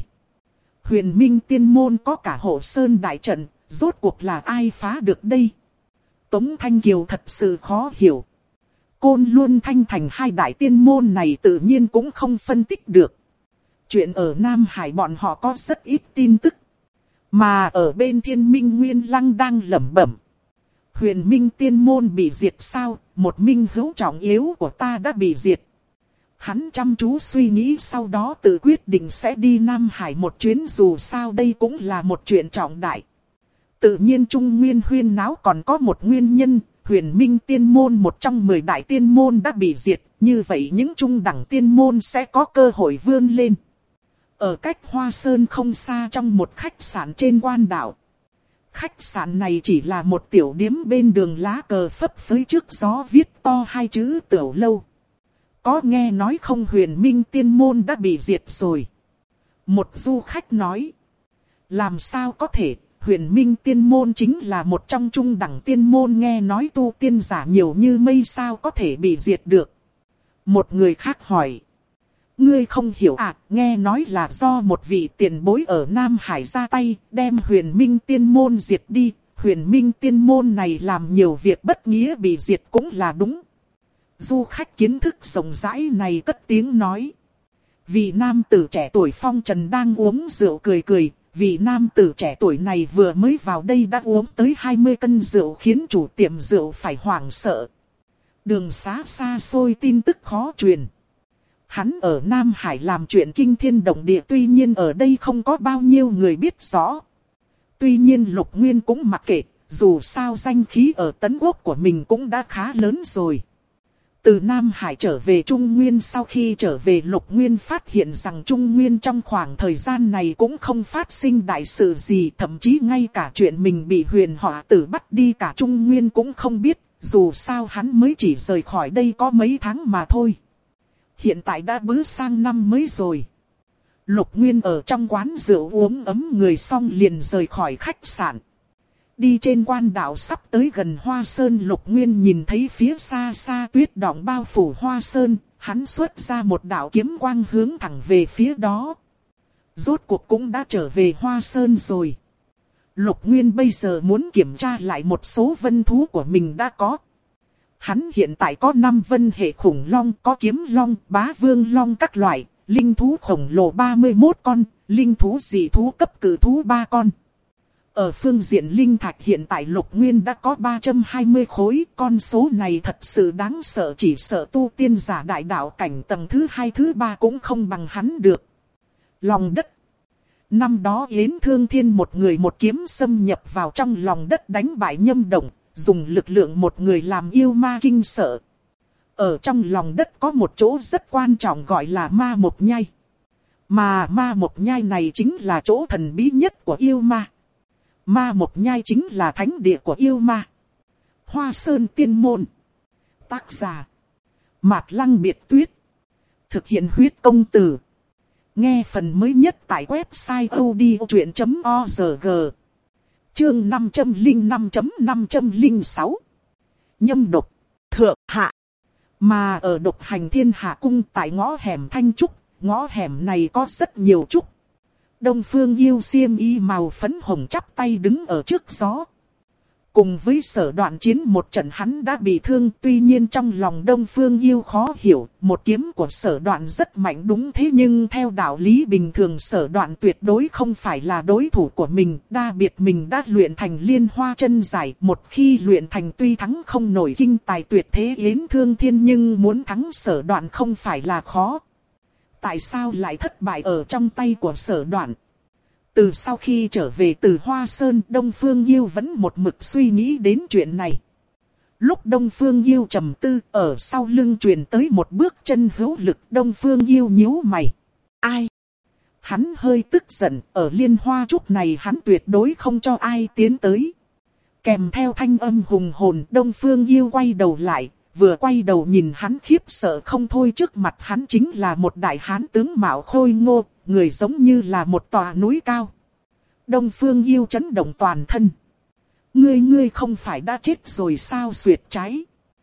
Huyền Minh Tiên môn có cả Hộ Sơn đại trận, rốt cuộc là ai phá được đây? Tống Thanh Kiều thật sự khó hiểu. Côn Luân Thanh Thành hai đại tiên môn này tự nhiên cũng không phân tích được. Chuyện ở Nam Hải bọn họ có rất ít tin tức. Mà ở bên Thiên Minh Nguyên Lăng đang lẩm bẩm. Huyền Minh Tiên môn bị diệt sao? Một minh hữu trọng yếu của ta đã bị diệt. Hắn chăm chú suy nghĩ, sau đó tự quyết định sẽ đi Nam Hải một chuyến, dù sao đây cũng là một chuyện trọng đại. Tự nhiên Trung Nguyên huyên náo còn có một nguyên nhân. Huyền Minh Tiên môn một trong 10 đại tiên môn đã bị diệt, như vậy những trung đẳng tiên môn sẽ có cơ hội vươn lên. Ở cách Hoa Sơn không xa, trong một khách sạn trên quan đảo. Khách sạn này chỉ là một tiểu điếm bên đường, lá cờ phấp phới trước gió viết to 2 chữ Tiểu Lâu. Có nghe nói không, Huyền Minh Tiên môn đã bị diệt rồi. Một du khách nói. Làm sao có thể? Huyền Minh Tiên môn chính là một trong trung đẳng tiên môn, nghe nói tu tiên giả nhiều như mây, sao có thể bị diệt được? Một người khác hỏi. Ngươi không hiểu à? Nghe nói là do một vị tiền bối ở Nam Hải ra tay, đem Huyền Minh Tiên môn diệt đi. Huyền Minh Tiên môn này làm nhiều việc bất nghĩa, bị diệt cũng là đúng. Du khách kiến thức rộng rãi này cất tiếng nói. Vị nam tử trẻ tuổi phong trần đang uống rượu cười cười. Vị nam tử trẻ tuổi này vừa mới vào đây đã uống tới 20 cân rượu, khiến chủ tiệm rượu phải hoảng sợ. Đường xá xa xôi, tin tức khó truyền. Hắn ở Nam Hải làm chuyện kinh thiên động địa, tuy nhiên ở đây không có bao nhiêu người biết rõ. Tuy nhiên Lục Nguyên cũng mặc kệ, dù sao danh khí ở Tấn Quốc của mình cũng đã khá lớn rồi. Từ Nam Hải trở về Trung Nguyên, sau khi trở về Lục Nguyên phát hiện rằng Trung Nguyên trong khoảng thời gian này cũng không phát sinh đại sự gì. Thậm chí ngay cả chuyện mình bị Huyền Hỏa Tử bắt đi cả Trung Nguyên cũng không biết. Dù sao hắn mới chỉ rời khỏi đây có mấy tháng mà thôi. Hiện tại đã bước sang năm mới rồi. Lục Nguyên ở trong quán rượu uống ấm người xong liền rời khỏi khách sạn. Đi trên quan đảo sắp tới gần Hoa Sơn, Lục Nguyên nhìn thấy phía xa xa tuyết đọng bao phủ Hoa Sơn, hắn xuất ra một đạo kiếm quang hướng thẳng về phía đó. Rốt cuộc cũng đã trở về Hoa Sơn rồi. Lục Nguyên bây giờ muốn kiểm tra lại một số vân thú của mình đã có. Hắn hiện tại có 5 vân hệ khủng long, có kiếm long, bá vương long các loại, linh thú khổng lồ 31 con, linh thú dị thú cấp cử thú 3 con. Ở phương diện linh thạch hiện tại Lục Nguyên đã có 320 khối, con số này thật sự đáng sợ, chỉ sợ tu tiên giả đại đạo cảnh tầng thứ 2 thứ 3 cũng không bằng hắn được. Lòng đất. Năm đó Yến Thương Thiên một người một kiếm xâm nhập vào trong lòng đất đánh bại Nhâm Động, dùng lực lượng một người làm yêu ma kinh sợ. Ở trong lòng đất có một chỗ rất quan trọng gọi là Ma Mộc Nhai. Mà Ma Mộc Nhai này chính là chỗ thần bí nhất của yêu ma. Ma Mộc Nhai chính là thánh địa của yêu ma. Hoa Sơn Tiên môn. Tác giả Mạt Lăng Biệt Tuyết. Thực hiện huyết công từ. Nghe phần mới nhất tại website odchuyện.org. Chương 505.506. Nhâm độc. Thượng hạ. Mà ở Độc Hành Thiên Hạ Cung tại ngõ hẻm Thanh Trúc, ngõ hẻm này có rất nhiều trúc. Đông Phương Yêu xiêm y màu phấn hồng chắp tay đứng ở trước gió. Cùng với Sở Đoạn chiến một trận hắn đã bị thương, tuy nhiên trong lòng Đông Phương Yêu khó hiểu, một kiếm của Sở Đoạn rất mạnh đúng thế nhưng theo đạo lý bình thường Sở Đoạn tuyệt đối không phải là đối thủ của mình, đa biệt mình đã luyện thành Liên Hoa Chân Giải, một khi luyện thành tuy thắng không nổi kinh tài tuyệt thế Yến Thương Thiên nhưng muốn thắng Sở Đoạn không phải là khó. Tại sao lại thất bại ở trong tay của Sở Đoạn? Từ sau khi trở về từ Hoa Sơn, Đông Phương Yêu vẫn một mực suy nghĩ đến chuyện này. Lúc Đông Phương Yêu trầm tư, ở sau lưng truyền tới một bước chân hữu lực. Đông Phương Yêu nhíu mày. Ai? Hắn hơi tức giận, ở Liên Hoa Trúc này hắn tuyệt đối không cho ai tiến tới. Kèm theo thanh âm hùng hồn, Đông Phương Yêu quay đầu lại, vừa quay đầu nhìn hắn khiếp sợ không thôi. Trước mặt hắn chính là một đại hán tướng mạo khôi ngô, người giống như là một tòa núi cao. Đông Phương Yêu chấn động toàn thân. Ngươi không phải đã chết rồi sao Duyệt Trái?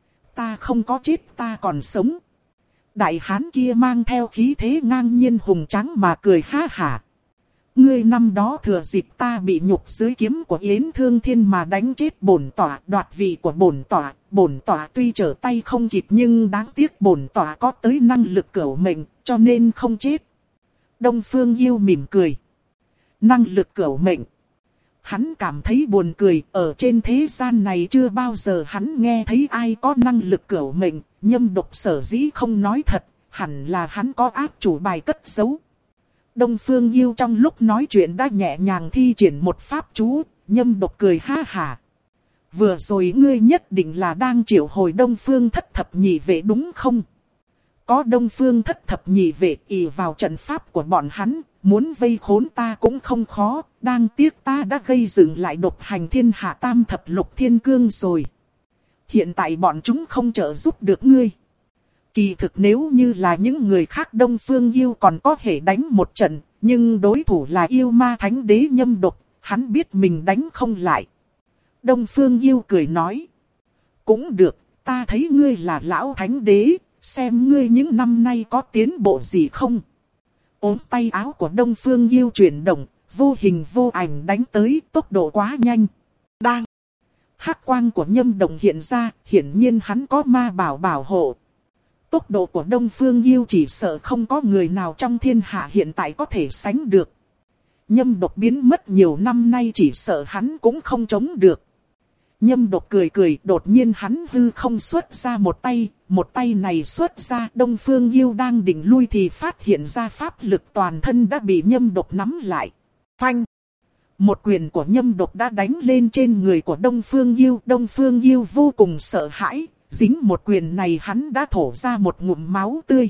Ta không có chết, ta còn sống. Đại hán kia mang theo khí thế ngang nhiên hùng tráng mà cười ha hả. Ngươi năm đó thừa dịp ta bị nhục dưới kiếm của Yến Thương Thiên mà đánh chết bổn tọa, đoạt vị của bổn tọa tuy trở tay không kịp nhưng đáng tiếc bổn tọa có tới năng lực cửu mệnh, cho nên không chết. Đông Phương Yêu mỉm cười. Năng lực cửu mệnh. Hắn cảm thấy buồn cười, ở trên thế gian này chưa bao giờ hắn nghe thấy ai có năng lực cửu mệnh, Nhâm Độc sở dĩ không nói thật, hẳn là hắn có áp chủ bài cất giấu. Đông Phương Yêu trong lúc nói chuyện đã nhẹ nhàng thi triển một pháp chú, Nhâm Độc cười ha hả. Vừa rồi ngươi nhất định là đang triệu hồi Đông Phương Thất Thập Nhị Vệ đúng không? Có Đông Phương Thất Thập Nhị Vệ ỷ vào trận pháp của bọn hắn, muốn vây khốn ta cũng không khó, đáng tiếc ta đã gây dựng lại độc hành thiên hạ tam thập lục thiên cương rồi. Hiện tại bọn chúng không trợ giúp được ngươi. Kỳ thực nếu như là những người khác Đông Phương Yêu còn có thể đánh một trận, nhưng đối thủ là yêu ma thánh đế Nhâm Độc, hắn biết mình đánh không lại. Đông Phương Yêu cười nói. Cũng được, ta thấy ngươi là lão thánh đế, xem ngươi những năm nay có tiến bộ gì không. Ốm tay áo của Đông Phương Yêu chuyển động, vô hình vô ảnh đánh tới, tốc độ quá nhanh. Đang. Hắc quang của Nhâm Đồng hiện ra, hiển nhiên hắn có ma bảo bảo hộ. Tốc độ của Đông Phương Yêu chỉ sợ không có người nào trong thiên hạ hiện tại có thể sánh được. Nhâm Độc biến mất nhiều năm nay chỉ sợ hắn cũng không chống được. Nhâm Độc cười cười, đột nhiên hắn hư không xuất ra một tay này xuất ra, Đông Phương Yêu đang định lui thì phát hiện ra pháp lực toàn thân đã bị Nhâm Độc nắm lại. Phanh! Một quyền của Nhâm Độc đã đánh lên trên người của Đông Phương Yêu. Đông Phương Yêu vô cùng sợ hãi, dính một quyền này hắn đã thổ ra một ngụm máu tươi.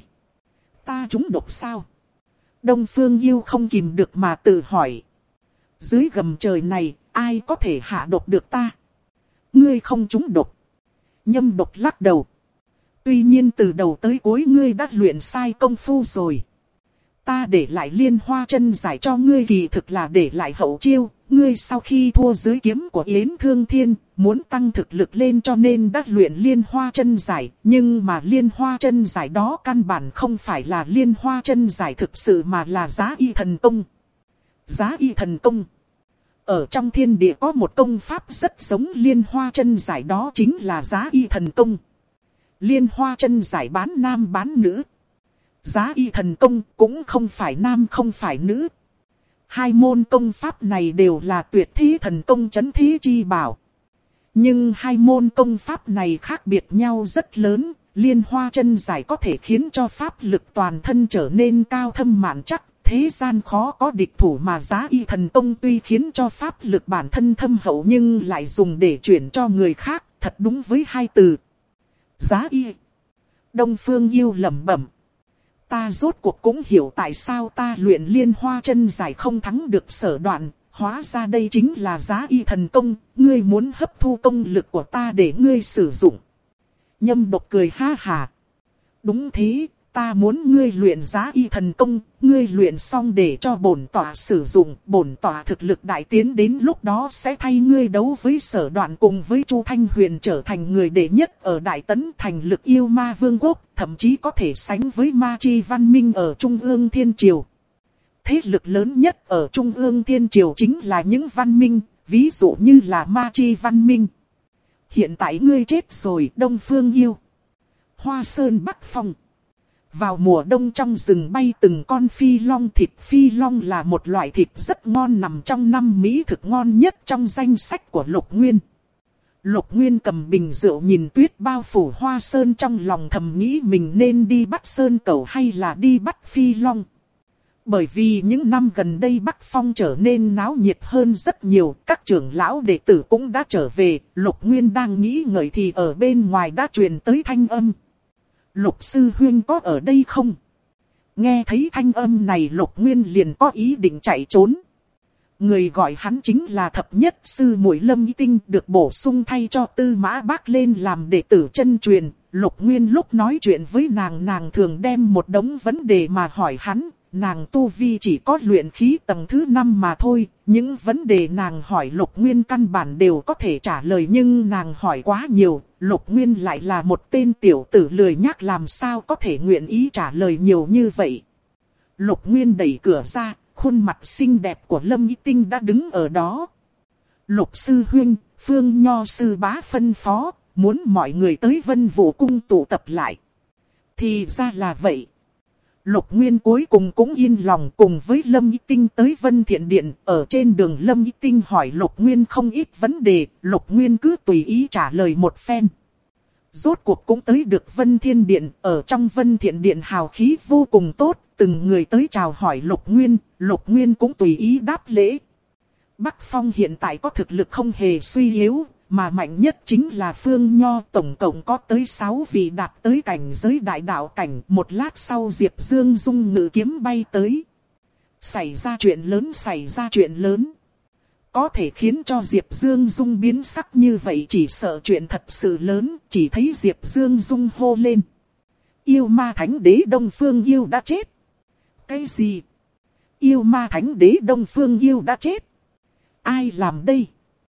Ta trúng độc sao? Đông Phương Yêu không kìm được mà tự hỏi. Dưới gầm trời này, ai có thể hạ độc được ta? Ngươi không trúng độc. Nhâm Độc lắc đầu. Tuy nhiên từ đầu tới cuối ngươi đã luyện sai công phu rồi. Ta để lại Liên Hoa Chân Giải cho ngươi kỳ thực là để lại hậu chiêu. Ngươi sau khi thua dưới kiếm của Yến Thương Thiên, muốn tăng thực lực lên cho nên đã luyện Liên Hoa Chân Giải. Nhưng mà Liên Hoa Chân Giải đó căn bản không phải là Liên Hoa Chân Giải thực sự mà là Giá Y Thần Công. Giá Y Thần Công. Ở trong thiên địa có một công pháp rất giống Liên Hoa Chân Giải, đó chính là Giá Y Thần Công. Liên Hoa Chân Giải bán nam bán nữ. Giá Y Thần Công cũng không phải nam không phải nữ. Hai môn công pháp này đều là tuyệt thế thần công chấn thế chi bảo. Nhưng hai môn công pháp này khác biệt nhau rất lớn. Liên Hoa Chân Giải có thể khiến cho pháp lực toàn thân trở nên cao thâm mạn chắc. Thế gian khó có địch thủ, mà Giá Y Thần Công tuy khiến cho pháp lực bản thân thâm hậu nhưng lại dùng để chuyển cho người khác, thật đúng với hai từ. Giá Y. Đông Phương Yêu lẩm bẩm. Ta rốt cuộc cũng hiểu tại sao ta luyện Liên Hoa Chân Giải không thắng được Sở Đoạn, hóa ra đây chính là Giá Y Thần Công, ngươi muốn hấp thu công lực của ta để ngươi sử dụng. Nhâm Độc cười ha hà. Đúng thế. Ta muốn ngươi luyện Giá Y Thần Công, ngươi luyện xong để cho bổn tọa sử dụng, bổn tọa thực lực đại tiến đến lúc đó sẽ thay ngươi đấu với Sở Đoạn cùng với Chu Thanh Huyền trở thành người đệ nhất ở Đại Tấn thành lực yêu ma vương quốc, thậm chí có thể sánh với ma chi văn minh ở Trung ương Thiên Triều. Thế lực lớn nhất ở Trung ương Thiên Triều chính là những văn minh, ví dụ như là Ma Chi văn minh. Hiện tại ngươi chết rồi, Đông Phương Yêu. Hoa Sơn Bắc Phong. Vào mùa đông trong rừng bay từng con phi long. Thịt phi long là một loại thịt rất ngon, nằm trong 5 mỹ thực ngon nhất trong danh sách của Lục Nguyên. Lục Nguyên cầm bình rượu nhìn tuyết bao phủ Hoa Sơn, trong lòng thầm nghĩ mình nên đi bắt sơn cẩu hay là đi bắt phi long. Bởi vì những năm gần đây Bắc Phong trở nên náo nhiệt hơn rất nhiều, các trưởng lão đệ tử cũng đã trở về. Lục Nguyên đang nghĩ ngợi thì ở bên ngoài đã truyền tới thanh âm. Lục sư huynh có ở đây không? Nghe thấy thanh âm này Lục Nguyên liền có ý định chạy trốn. Người gọi hắn chính là thập nhất sư muội Lâm Y Tinh, được bổ sung thay cho Tư Mã Bác lên làm đệ tử chân truyền. Lục Nguyên lúc nói chuyện với nàng thường đem một đống vấn đề mà hỏi hắn. Nàng tu vi chỉ có luyện khí tầng thứ 5 mà thôi. Những vấn đề nàng hỏi Lục Nguyên căn bản đều có thể trả lời, nhưng nàng hỏi quá nhiều. Lục Nguyên lại là một tên tiểu tử lười nhác, làm sao có thể nguyện ý trả lời nhiều như vậy. Lục Nguyên đẩy cửa ra, khuôn mặt xinh đẹp của Lâm Y Tinh đã đứng ở đó. Lục sư huynh, Phương Nho sư bá phân phó, muốn mọi người tới Vân Vũ cung tụ tập lại. Thì ra là vậy. Lục Nguyên cuối cùng cũng yên lòng cùng với Lâm Y Tinh tới Vân Thiện Điện. Ở trên đường Lâm Y Tinh hỏi Lục Nguyên không ít vấn đề, Lục Nguyên cứ tùy ý trả lời một phen. Rốt cuộc cũng tới được Vân Thiên Điện. Ở trong Vân Thiện Điện hào khí vô cùng tốt, từng người tới chào hỏi Lục Nguyên cũng tùy ý đáp lễ. Bắc Phong hiện tại có thực lực không hề suy yếu, mà mạnh nhất chính là Phương Nho, tổng cộng có tới 6 vị đạt tới cảnh giới đại đạo cảnh. Một lát sau Diệp Dương Dung ngự kiếm bay tới. Xảy ra chuyện lớn. Có thể khiến cho Diệp Dương Dung biến sắc như vậy, chỉ sợ chuyện thật sự lớn. Chỉ thấy Diệp Dương Dung hô lên. Yêu ma thánh đế Đông Phương Yêu đã chết. Cái gì? Yêu ma thánh đế Đông Phương Yêu đã chết? Ai làm đây?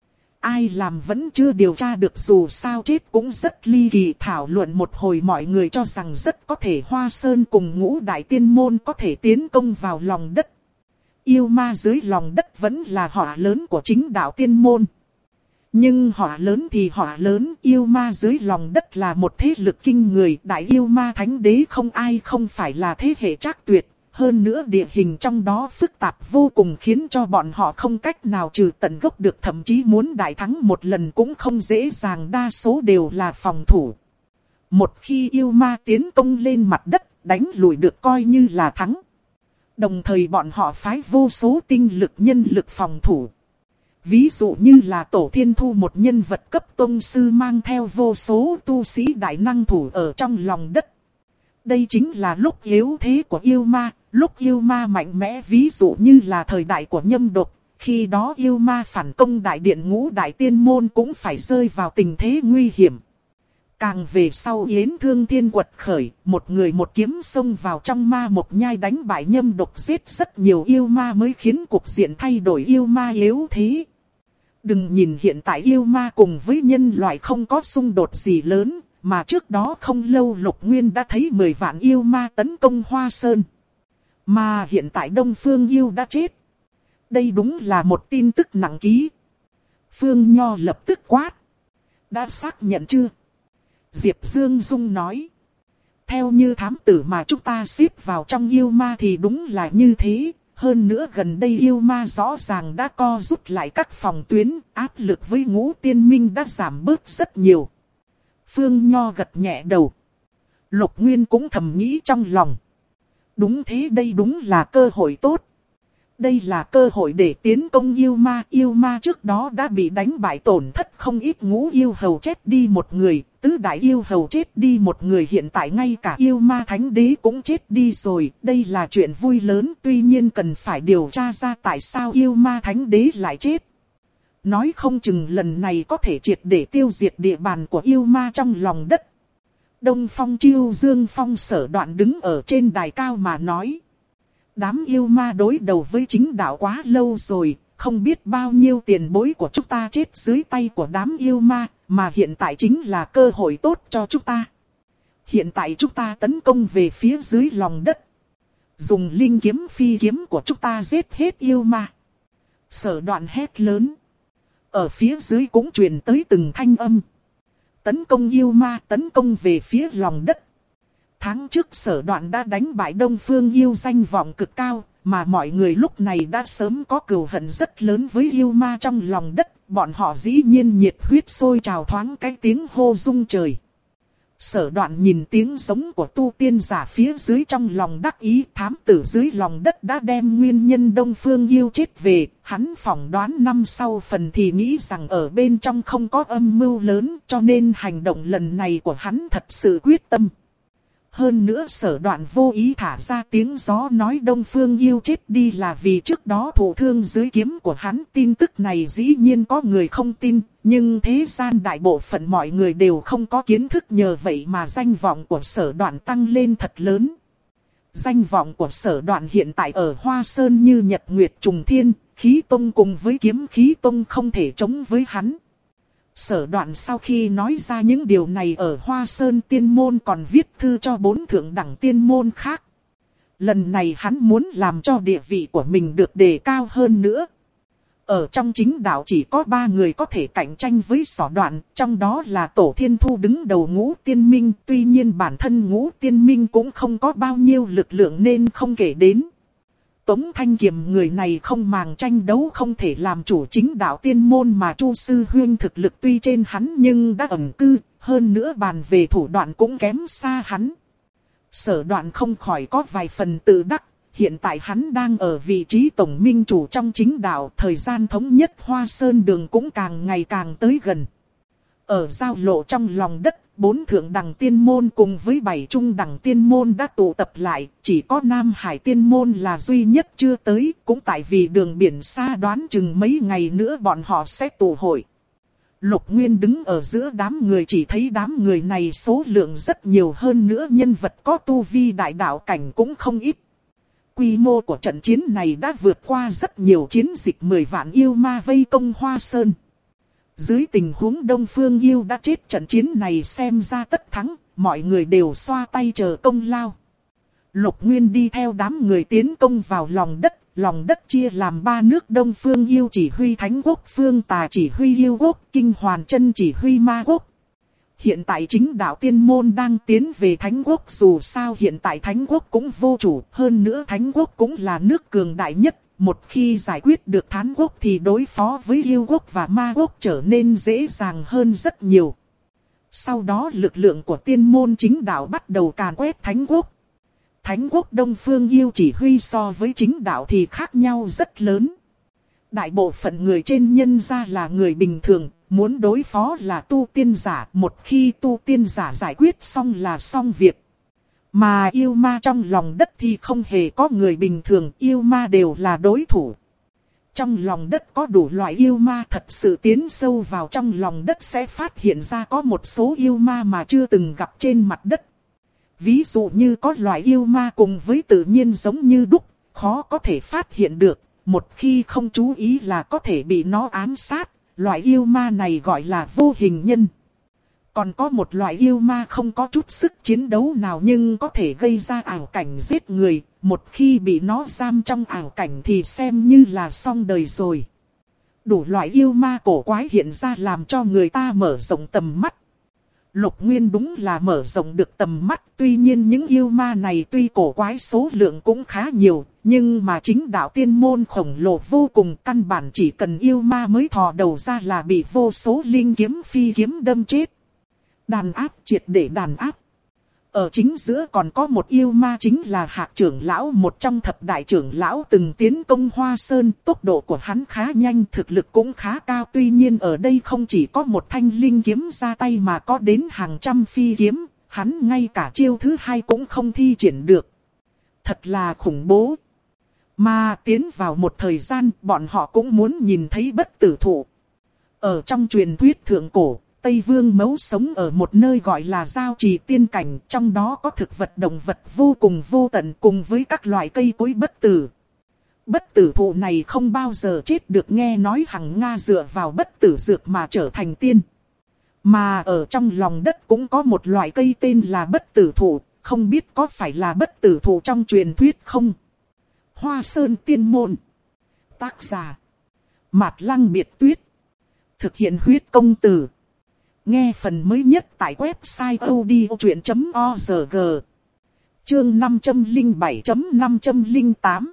Ai làm vẫn chưa điều tra được, dù sao chết cũng rất ly kỳ. Thảo luận một hồi mọi người cho rằng rất có thể Hoa Sơn cùng Ngũ Đại Tiên Môn có thể tiến công vào lòng đất. Yêu ma dưới lòng đất vẫn là họa lớn của chính đạo Tiên Môn. Nhưng họa lớn thì họa lớn, yêu ma dưới lòng đất là một thế lực kinh người. Đại yêu ma thánh đế không ai không phải là thế hệ trác tuyệt. Hơn nữa địa hình trong đó phức tạp vô cùng, khiến cho bọn họ không cách nào trừ tận gốc được. Thậm chí muốn đại thắng một lần cũng không dễ dàng, đa số đều là phòng thủ. Một khi yêu ma tiến công lên mặt đất, đánh lùi được coi như là thắng. Đồng thời bọn họ phái vô số tinh lực nhân lực phòng thủ. Ví dụ như là Tổ Thiên Thu, một nhân vật cấp tông sư mang theo vô số tu sĩ đại năng thủ ở trong lòng đất. Đây chính là lúc yếu thế của yêu ma, lúc yêu ma mạnh mẽ, ví dụ như là thời đại của Nhâm Độc. Khi đó yêu ma phản công đại điện Ngũ Đại Tiên Môn cũng phải rơi vào tình thế nguy hiểm. Càng về sau Yến Thương Thiên quật khởi, một người một kiếm xông vào trong ma một nhai đánh bại Nhâm Độc, giết rất nhiều yêu ma mới khiến cục diện thay đổi, yêu ma yếu thế. Đừng nhìn hiện tại yêu ma cùng với nhân loại không có xung đột gì lớn, mà trước đó không lâu Lục Nguyên đã thấy 10 vạn yêu ma tấn công Hoa Sơn. Mà hiện tại Đông Phương Yêu đã chết. Đây đúng là một tin tức nặng ký. Phương Nho lập tức quát. Đã xác nhận chưa? Diệp Dương Dung nói. Theo như thám tử mà chúng ta xếp vào trong yêu ma thì đúng là như thế. Hơn nữa gần đây yêu ma rõ ràng đã co rút lại các phòng tuyến, áp lực với Ngũ Tiên Minh đã giảm bớt rất nhiều. Phương Nho gật nhẹ đầu. Lục Nguyên cũng thầm nghĩ trong lòng. Đúng thế, đây đúng là cơ hội tốt. Đây là cơ hội để tiến công yêu ma. Yêu ma trước đó đã bị đánh bại tổn thất không ít, Ngũ yêu hầu chết đi một người, Tứ đại yêu hầu chết đi một người, hiện tại ngay cả yêu ma thánh đế cũng chết đi rồi. Đây là chuyện vui lớn, tuy nhiên cần phải điều tra ra tại sao yêu ma thánh đế lại chết. Nói không chừng lần này có thể triệt để tiêu diệt địa bàn của yêu ma trong lòng đất. Đông Phong Chiêu Dương Phong Sở Đoạn đứng ở trên đài cao mà nói. Đám yêu ma đối đầu với chính đạo quá lâu rồi, không biết bao nhiêu tiền bối của chúng ta chết dưới tay của đám yêu ma, mà hiện tại chính là cơ hội tốt cho chúng ta. Hiện tại chúng ta tấn công về phía dưới lòng đất. Dùng linh kiếm phi kiếm của chúng ta giết hết yêu ma. Sở Đoạn hét lớn. Ở phía dưới cũng truyền tới từng thanh âm. Tấn công yêu ma, tấn công về phía lòng đất. Tháng trước Sở Đoạn đã đánh bại Đông Phương Yêu danh vọng cực cao, mà mọi người lúc này đã sớm có cừu hận rất lớn với yêu ma trong lòng đất. Bọn họ dĩ nhiên nhiệt huyết sôi trào, thoáng cái tiếng hô rung trời. Sở Đoạn nhìn tiếng giống của tu tiên giả phía dưới trong lòng đắc ý, thám tử dưới lòng đất đã đem nguyên nhân Đông Phương Yêu chết về. Hắn phỏng đoán năm sau phần thì nghĩ rằng ở bên trong không có âm mưu lớn, cho nên hành động lần này của hắn thật sự quyết tâm. Hơn nữa Sở Đoạn vô ý thả ra tiếng gió nói Đông Phương Yêu chết đi là vì trước đó thụ thương dưới kiếm của hắn. Tin tức này dĩ nhiên có người không tin, nhưng thế gian đại bộ phận mọi người đều không có kiến thức, nhờ vậy mà danh vọng của Sở Đoạn tăng lên thật lớn. Danh vọng của Sở Đoạn hiện tại ở Hoa Sơn như nhật nguyệt trùng thiên, khí tông cùng với kiếm khí tông không thể chống với hắn. Sở Đoạn sau khi nói ra những điều này ở Hoa Sơn tiên môn còn viết thư cho 4 thượng đẳng tiên môn khác. Lần này hắn muốn làm cho địa vị của mình được đề cao hơn nữa. Ở trong chính đạo chỉ có 3 người có thể cạnh tranh với Sở Đoạn, trong đó là Tổ Thiên Thu đứng đầu Ngũ Tiên Minh. Tuy nhiên bản thân Ngũ Tiên Minh cũng không có bao nhiêu lực lượng nên không kể đến. Tống Thanh Kiềm người này không màng tranh đấu, không thể làm chủ chính đạo tiên môn, mà Chu Sư Huyên thực lực tuy trên hắn nhưng đã ẩn cư, hơn nữa bàn về thủ đoạn cũng kém xa hắn. Sở Đoạn không khỏi có vài phần tự đắc, hiện tại hắn đang ở vị trí tổng minh chủ trong chính đạo, thời gian thống nhất Hoa Sơn đường cũng càng ngày càng tới gần. Ở giao lộ trong lòng đất, 4 thượng đẳng tiên môn cùng với 7 trung đẳng tiên môn đã tụ tập lại, chỉ có Nam Hải tiên môn là duy nhất chưa tới, cũng tại vì đường biển xa, đoán chừng mấy ngày nữa bọn họ sẽ tụ hội. Lục Nguyên đứng ở giữa đám người, chỉ thấy đám người này số lượng rất nhiều, hơn nữa nhân vật có tu vi đại đạo cảnh cũng không ít. Quy mô của trận chiến này đã vượt qua rất nhiều chiến dịch 10 vạn yêu ma vây công Hoa Sơn. Dưới tình huống Đông Phương Yêu đã chết, trận chiến này xem ra tất thắng, mọi người đều xoa tay chờ công lao. Lục Nguyên đi theo đám người tiến công vào lòng đất chia làm 3 nước: Đông Phương Yêu chỉ huy Thánh Quốc, Phương Tà chỉ huy Yêu Quốc, Kinh Hoàn Chân chỉ huy Ma Quốc. Hiện tại chính đạo tiên môn đang tiến về Thánh Quốc, dù sao hiện tại Thánh Quốc cũng vô chủ, hơn nữa Thánh Quốc cũng là nước cường đại nhất. Một khi giải quyết được Thán Quốc thì đối phó với Yêu Quốc và Ma Quốc trở nên dễ dàng hơn rất nhiều. Sau đó lực lượng của tiên môn chính đạo bắt đầu càn quét Thánh Quốc. Thánh Quốc Đông Phương Yêu chỉ huy so với chính đạo thì khác nhau rất lớn. Đại bộ phận người trên nhân gia là người bình thường, muốn đối phó là tu tiên giả, một khi tu tiên giả giải quyết xong là xong việc. Mà yêu ma trong lòng đất thì không hề có người bình thường, yêu ma đều là đối thủ. Trong lòng đất có đủ loại yêu ma, thật sự tiến sâu vào trong lòng đất sẽ phát hiện ra có một số yêu ma mà chưa từng gặp trên mặt đất. Ví dụ như có loại yêu ma cùng với tự nhiên giống như đúc, khó có thể phát hiện được, một khi không chú ý là có thể bị nó ám sát, loại yêu ma này gọi là vô hình nhân. Còn có một loại yêu ma không có chút sức chiến đấu nào nhưng có thể gây ra ảo cảnh giết người, một khi bị nó giam trong ảo cảnh thì xem như là xong đời rồi. Đủ loại yêu ma cổ quái hiện ra làm cho người ta mở rộng tầm mắt. Lục Nguyên đúng là mở rộng được tầm mắt, tuy nhiên những yêu ma này tuy cổ quái số lượng cũng khá nhiều, nhưng mà chính đạo tiên môn khổng lồ vô cùng, căn bản chỉ cần yêu ma mới thò đầu ra là bị vô số linh kiếm phi kiếm đâm chết. Đàn áp, triệt để đàn áp. Ở chính giữa còn có một yêu ma, chính là Hạc trưởng lão, một trong thập đại trưởng lão từng tiến công Hoa Sơn. Tốc độ của hắn khá nhanh, thực lực cũng khá cao. Tuy nhiên ở đây không chỉ có một thanh linh kiếm ra tay mà có đến hàng trăm phi kiếm. Hắn ngay cả chiêu thứ 2 cũng không thi triển được. Thật là khủng bố. Mà tiến vào một thời gian, bọn họ cũng muốn nhìn thấy bất tử thụ. Ở trong truyền thuyết thượng cổ, Tây Vương Mẫu sống ở một nơi gọi là Giao Trì Tiên Cảnh, trong đó có thực vật động vật vô cùng vô tận cùng với các loại cây cối bất tử. Bất tử thụ này không bao giờ chết được, nghe nói Hằng Nga dựa vào bất tử dược mà trở thành tiên. Mà ở trong lòng đất cũng có một loại cây tên là bất tử thụ, không biết có phải là bất tử thụ trong truyền thuyết không? Hoa Sơn Tiên Môn. Tác giả Mạt Lăng Biệt Tuyết. Thực hiện huyết công từ. Nghe phần mới nhất tại website odchuyện.org. Chương 507.508.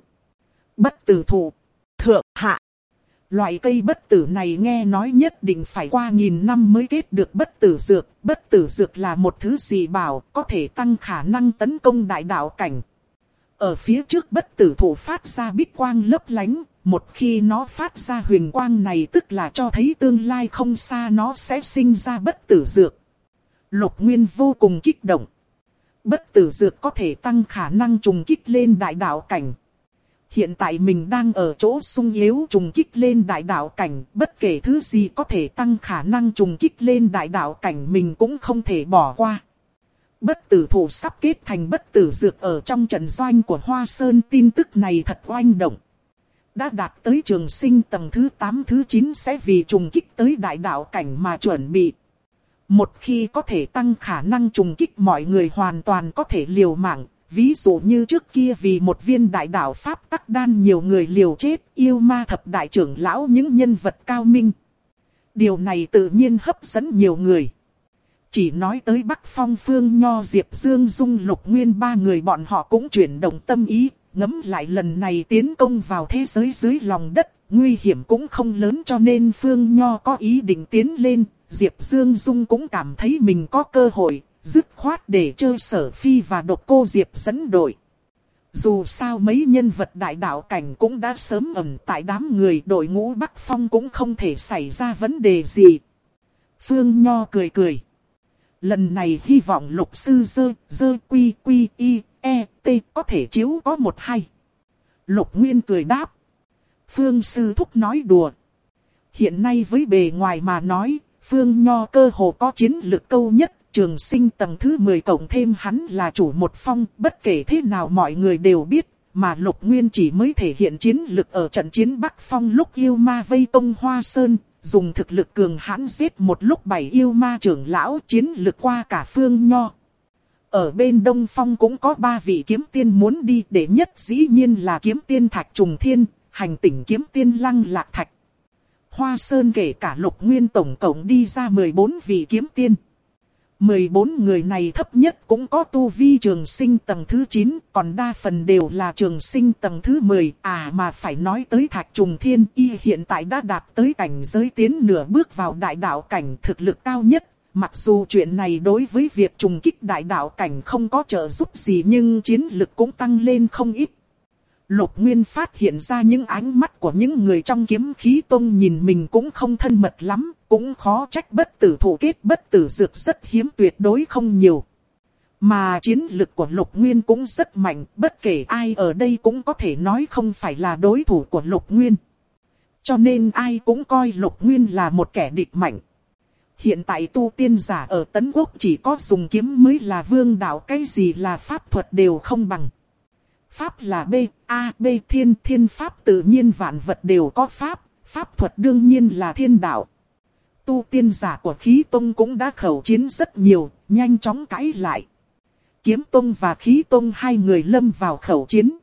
Bất tử thụ. Thượng hạ. Loại cây bất tử này nghe nói nhất định phải qua 1000 năm mới kết được bất tử dược. Bất tử dược là một thứ dị bảo, có thể tăng khả năng tấn công đại đạo cảnh. Ở phía trước bất tử thụ phát ra bích quang lấp lánh. Một khi nó phát ra huyền quang này tức là cho thấy tương lai không xa nó sẽ sinh ra bất tử dược. Lục Nguyên vô cùng kích động. Bất tử dược có thể tăng khả năng trùng kích lên đại đạo cảnh. Hiện tại mình đang ở chỗ sung yếu trùng kích lên đại đạo cảnh. Bất kể thứ gì có thể tăng khả năng trùng kích lên đại đạo cảnh mình cũng không thể bỏ qua. Bất tử thụ sắp kết thành bất tử dược ở trong trận doanh của Hoa Sơn, tin tức này thật oanh động. Đã đạt tới trường sinh tầng thứ 8 thứ 9 sẽ vì trùng kích tới đại đạo cảnh mà chuẩn bị. Một khi có thể tăng khả năng trùng kích, mọi người hoàn toàn có thể liều mạng. Ví dụ như trước kia vì một viên đại đạo pháp tắc đan nhiều người liều chết, yêu ma thập đại trưởng lão những nhân vật cao minh. Điều này tự nhiên hấp dẫn nhiều người. Chỉ nói tới Bắc Phong, Phương Nho, Diệp Dương, Dung, Lục Nguyên ba người bọn họ cũng chuyển động tâm ý. Ngẫm lại lần này tiến công vào thế giới dưới lòng đất, nguy hiểm cũng không lớn cho nên Phương Nho có ý định tiến lên. Diệp Dương Dung cũng cảm thấy mình có cơ hội, dứt khoát để chơi Sở Phi và Độc Cô Diệp dẫn đội. Dù sao mấy nhân vật đại đạo cảnh cũng đã sớm ẩn tại đám người, đội ngũ Bắc Phong cũng không thể xảy ra vấn đề gì. Phương Nho cười cười. Lần này hy vọng Lục Sư Dơ Quy Quy Y E T có thể chiếu có 1-2. Lục Nguyên cười đáp. Phương Sư Thúc nói đùa. Hiện nay với bề ngoài mà nói, Phương Nho cơ hồ có chiến lược câu nhất. Trường sinh tầng thứ 10 cộng thêm hắn là chủ một phong. Bất kể thế nào mọi người đều biết. Mà Lục Nguyên chỉ mới thể hiện chiến lược ở trận chiến Bắc Phong lúc yêu ma vây công Hoa Sơn. Dùng thực lực cường hãn giết một lúc 7 yêu ma trưởng lão, chiến lược qua cả Phương Nho. Ở bên Đông Phong cũng có 3 vị kiếm tiên muốn đi, đệ nhất dĩ nhiên là kiếm tiên Thạch Trùng Thiên, hành tỉnh kiếm tiên Lăng Lạc Thạch. Hoa Sơn kể cả Lục Nguyên tổng cộng đi ra 14 vị kiếm tiên. 14 người này thấp nhất cũng có tu vi trường sinh tầng thứ 9, còn đa phần đều là trường sinh tầng thứ 10. Mà phải nói tới Thạch Trùng Thiên, y hiện tại đã đạt tới cảnh giới tiến nửa bước vào đại đạo cảnh, thực lực cao nhất. Mặc dù chuyện này đối với việc trùng kích đại đạo cảnh không có trợ giúp gì nhưng chiến lực cũng tăng lên không ít. Lục Nguyên phát hiện ra những ánh mắt của những người trong Kiếm Khí Tông nhìn mình cũng không thân mật lắm, cũng khó trách bất tử thụ kết bất tử dược rất hiếm, tuyệt đối không nhiều. Mà chiến lực của Lục Nguyên cũng rất mạnh, bất kể ai ở đây cũng có thể nói không phải là đối thủ của Lục Nguyên. Cho nên ai cũng coi Lục Nguyên là một kẻ địch mạnh. Hiện tại tu tiên giả ở Tấn Quốc chỉ có dùng kiếm mới là vương đạo, cái gì là pháp thuật đều không bằng. Pháp là B thiên pháp, tự nhiên vạn vật đều có pháp, pháp thuật đương nhiên là thiên đạo. Tu tiên giả của Khí Tông cũng đã khẩu chiến rất nhiều, nhanh chóng cãi lại. Kiếm Tông và Khí Tông hai người lâm vào khẩu chiến.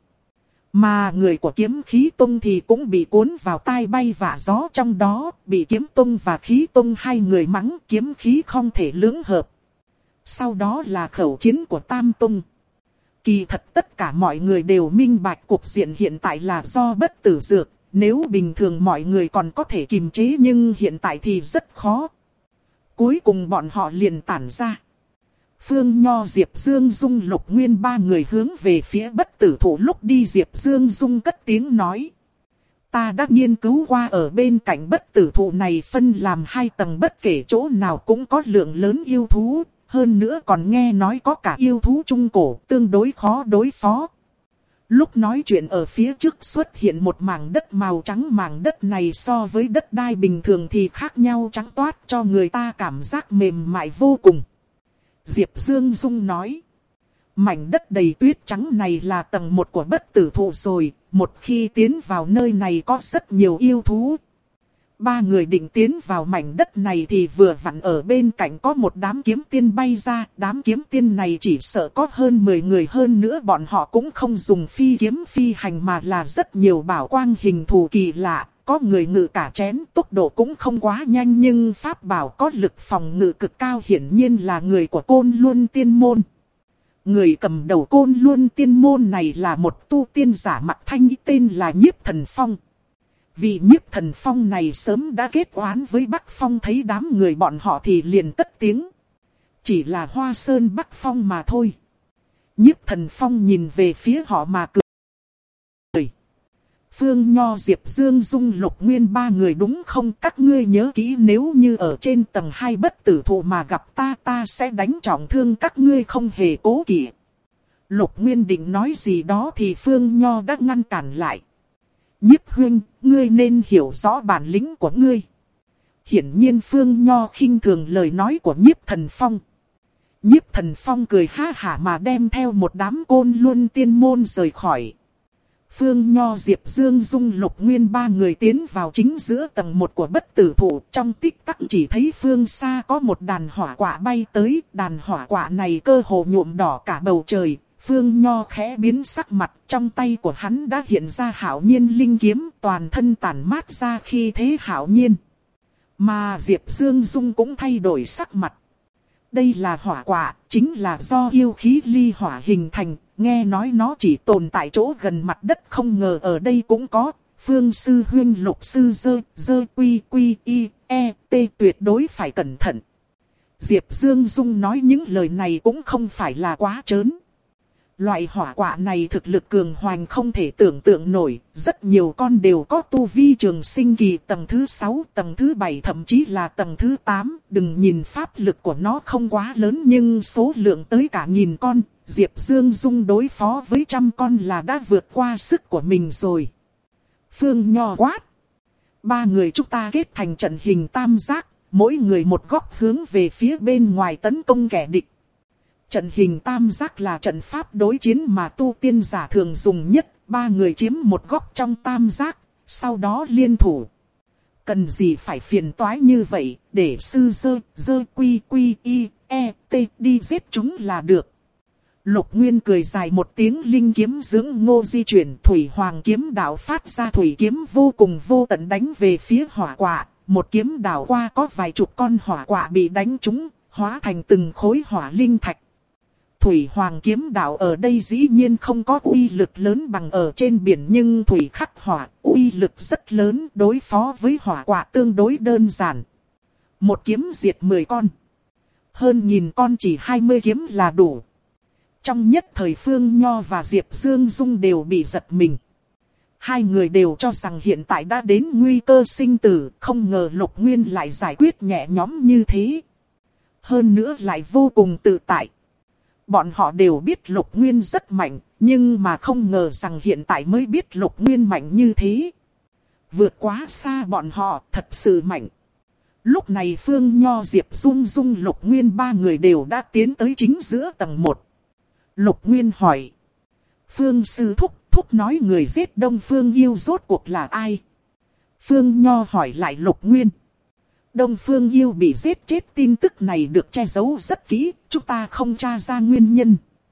Mà người của Kiếm Khí Tông thì cũng bị cuốn vào tai bay vạ gió trong đó, bị Kiếm Tông và Khí Tông hai người mắng kiếm khí không thể lưỡng hợp. Sau đó là khẩu chiến của Tam Tông. Kỳ thật tất cả mọi người đều minh bạch cuộc diện hiện tại là do bất tử dược, nếu bình thường mọi người còn có thể kiềm chế nhưng hiện tại thì rất khó. Cuối cùng bọn họ liền tản ra. Phương Nho, Diệp Dương Dung, Lục Nguyên ba người hướng về phía bất tử thụ, lúc đi Diệp Dương Dung cất tiếng nói. Ta đã nghiên cứu qua, ở bên cạnh bất tử thụ này phân làm 2 tầng, bất kể chỗ nào cũng có lượng lớn yêu thú. Hơn nữa còn nghe nói có cả yêu thú trung cổ, tương đối khó đối phó. Lúc nói chuyện ở phía trước xuất hiện một mảng đất màu trắng, mảng đất này so với đất đai bình thường thì khác nhau trắng toát, cho người ta cảm giác mềm mại vô cùng. Diệp Dương Dung nói, mảnh đất đầy tuyết trắng này là tầng 1 của bất tử thụ rồi, một khi tiến vào nơi này có rất nhiều yêu thú. Ba người định tiến vào mảnh đất này thì vừa vặn ở bên cạnh có một đám kiếm tiên bay ra. Đám kiếm tiên này chỉ sợ có hơn 10 người, hơn nữa bọn họ cũng không dùng phi kiếm phi hành mà là rất nhiều bảo quang hình thù kỳ lạ. Có người ngự cả chén, tốc độ cũng không quá nhanh nhưng pháp bảo có lực phòng ngự cực cao, hiển nhiên là người của Côn Luân Tiên Môn. Người cầm đầu Côn Luân Tiên Môn này là một tu tiên giả mặt thanh tên là Nhiếp Thần Phong. Vị Nhiếp Thần Phong này sớm đã kết oán với Bắc Phong, thấy đám người bọn họ thì liền cất tiếng. Chỉ là Hoa Sơn Bắc Phong mà thôi. Nhiếp Thần Phong nhìn về phía họ mà cười. Phương Nho, Diệp Dương, Dung, Lục Nguyên ba người đúng không? Các ngươi nhớ kỹ, nếu như ở trên tầng 2 bất tử thụ mà gặp ta sẽ đánh trọng thương các ngươi không hề cố kỵ. Lục Nguyên định nói gì đó thì Phương Nho đã ngăn cản lại. Nhiếp huynh, ngươi nên hiểu rõ bản lĩnh của ngươi. Hiển nhiên Phương Nho khinh thường lời nói của Nhiếp Thần Phong. Nhiếp Thần Phong cười ha hả mà đem theo một đám Côn Luân Tiên Môn rời khỏi. Phương Nho, Diệp Dương, Dung, Lục Nguyên ba người tiến vào chính giữa tầng 1 của bất tử thụ. Trong tích tắc chỉ thấy phương xa có một đàn hỏa quả bay tới. Đàn hỏa quả này cơ hồ nhuộm đỏ cả bầu trời. Phương Nho khẽ biến sắc mặt, trong tay của hắn đã hiện ra Hạo Nhiên linh kiếm, toàn thân tản mát ra khí thế hạo nhiên. Mà Diệp Dương Dung cũng thay đổi sắc mặt. Đây là hỏa quả, chính là do yêu khí ly hỏa hình thành, nghe nói nó chỉ tồn tại chỗ gần mặt đất, không ngờ ở đây cũng có. Phương sư huynh, Lục sư dơ quy y e t tuyệt đối phải cẩn thận. Diệp Dương Dung nói những lời này cũng không phải là quá trớn. Loại hỏa quả này thực lực cường hoành không thể tưởng tượng nổi, rất nhiều con đều có tu vi trường sinh kỳ tầng thứ 6, tầng thứ 7 thậm chí là tầng thứ 8. Đừng nhìn pháp lực của nó không quá lớn nhưng số lượng tới cả 1000 con, Diệp Dương Dung đối phó với 100 con là đã vượt qua sức của mình rồi. Phương Nho quát. Ba người chúng ta kết thành trận hình tam giác, mỗi người một góc hướng về phía bên ngoài tấn công kẻ địch. Trận hình tam giác là trận pháp đối chiến mà tu tiên giả thường dùng nhất. Ba người chiếm một góc trong tam giác, sau đó liên thủ. Cần gì phải phiền toái như vậy, để sư dơ quy y e t đi giết chúng là được. Lục Nguyên cười dài một tiếng, linh kiếm dưỡng ngô di chuyển, thủy hoàng kiếm đạo phát ra thủy kiếm vô cùng vô tận đánh về phía hỏa quả. Một kiếm đảo qua có vài chục con hỏa quả bị đánh trúng, hóa thành từng khối hỏa linh thạch. Thủy hoàng kiếm đạo ở đây dĩ nhiên không có uy lực lớn bằng ở trên biển, nhưng thủy khắc hỏa uy lực rất lớn, đối phó với hỏa quả tương đối đơn giản. Một kiếm diệt 10 con. Hơn 1000 con chỉ 20 kiếm là đủ. Trong nhất thời Phương Nho và Diệp Dương Dung đều bị giật mình. Hai người đều cho rằng hiện tại đã đến nguy cơ sinh tử, không ngờ Lục Nguyên lại giải quyết nhẹ nhõm như thế. Hơn nữa lại vô cùng tự tại. Bọn họ đều biết Lục Nguyên rất mạnh, nhưng mà không ngờ rằng hiện tại mới biết Lục Nguyên mạnh như thế. Vượt quá xa bọn họ, thật sự mạnh. Lúc này Phương Nho, Diệp Dung Dung, Lục Nguyên ba người đều đã tiến tới chính giữa tầng 1. Lục Nguyên hỏi. Phương sư thúc nói người giết Đông Phương Yêu rốt cuộc là ai? Phương Nho hỏi lại Lục Nguyên. Đông Phương Yêu bị giết chết, tin tức này được che giấu rất kỹ, chúng ta không tra ra nguyên nhân.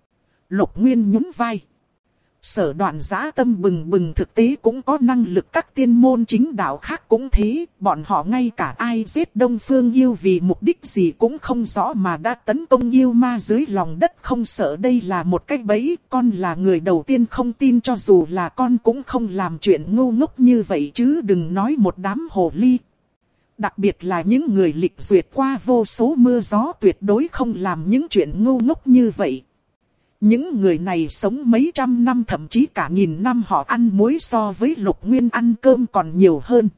Lục Nguyên nhún vai. Sở Đoạn Dã tâm bừng bừng, thực tế cũng có năng lực, các tiên môn chính đạo khác cũng thế. Bọn họ ngay cả ai giết Đông Phương Yêu vì mục đích gì cũng không rõ mà đã tấn công yêu ma dưới lòng đất, không sợ đây là một cái bẫy. Con là người đầu tiên không tin, cho dù là con cũng không làm chuyện ngu ngốc như vậy chứ đừng nói một đám hồ ly. Đặc biệt là những người lịch duyệt qua vô số mưa gió tuyệt đối không làm những chuyện ngu ngốc như vậy. Những người này sống mấy trăm năm thậm chí cả 1000 năm, họ ăn muối so với Lục Nguyên ăn cơm còn nhiều hơn.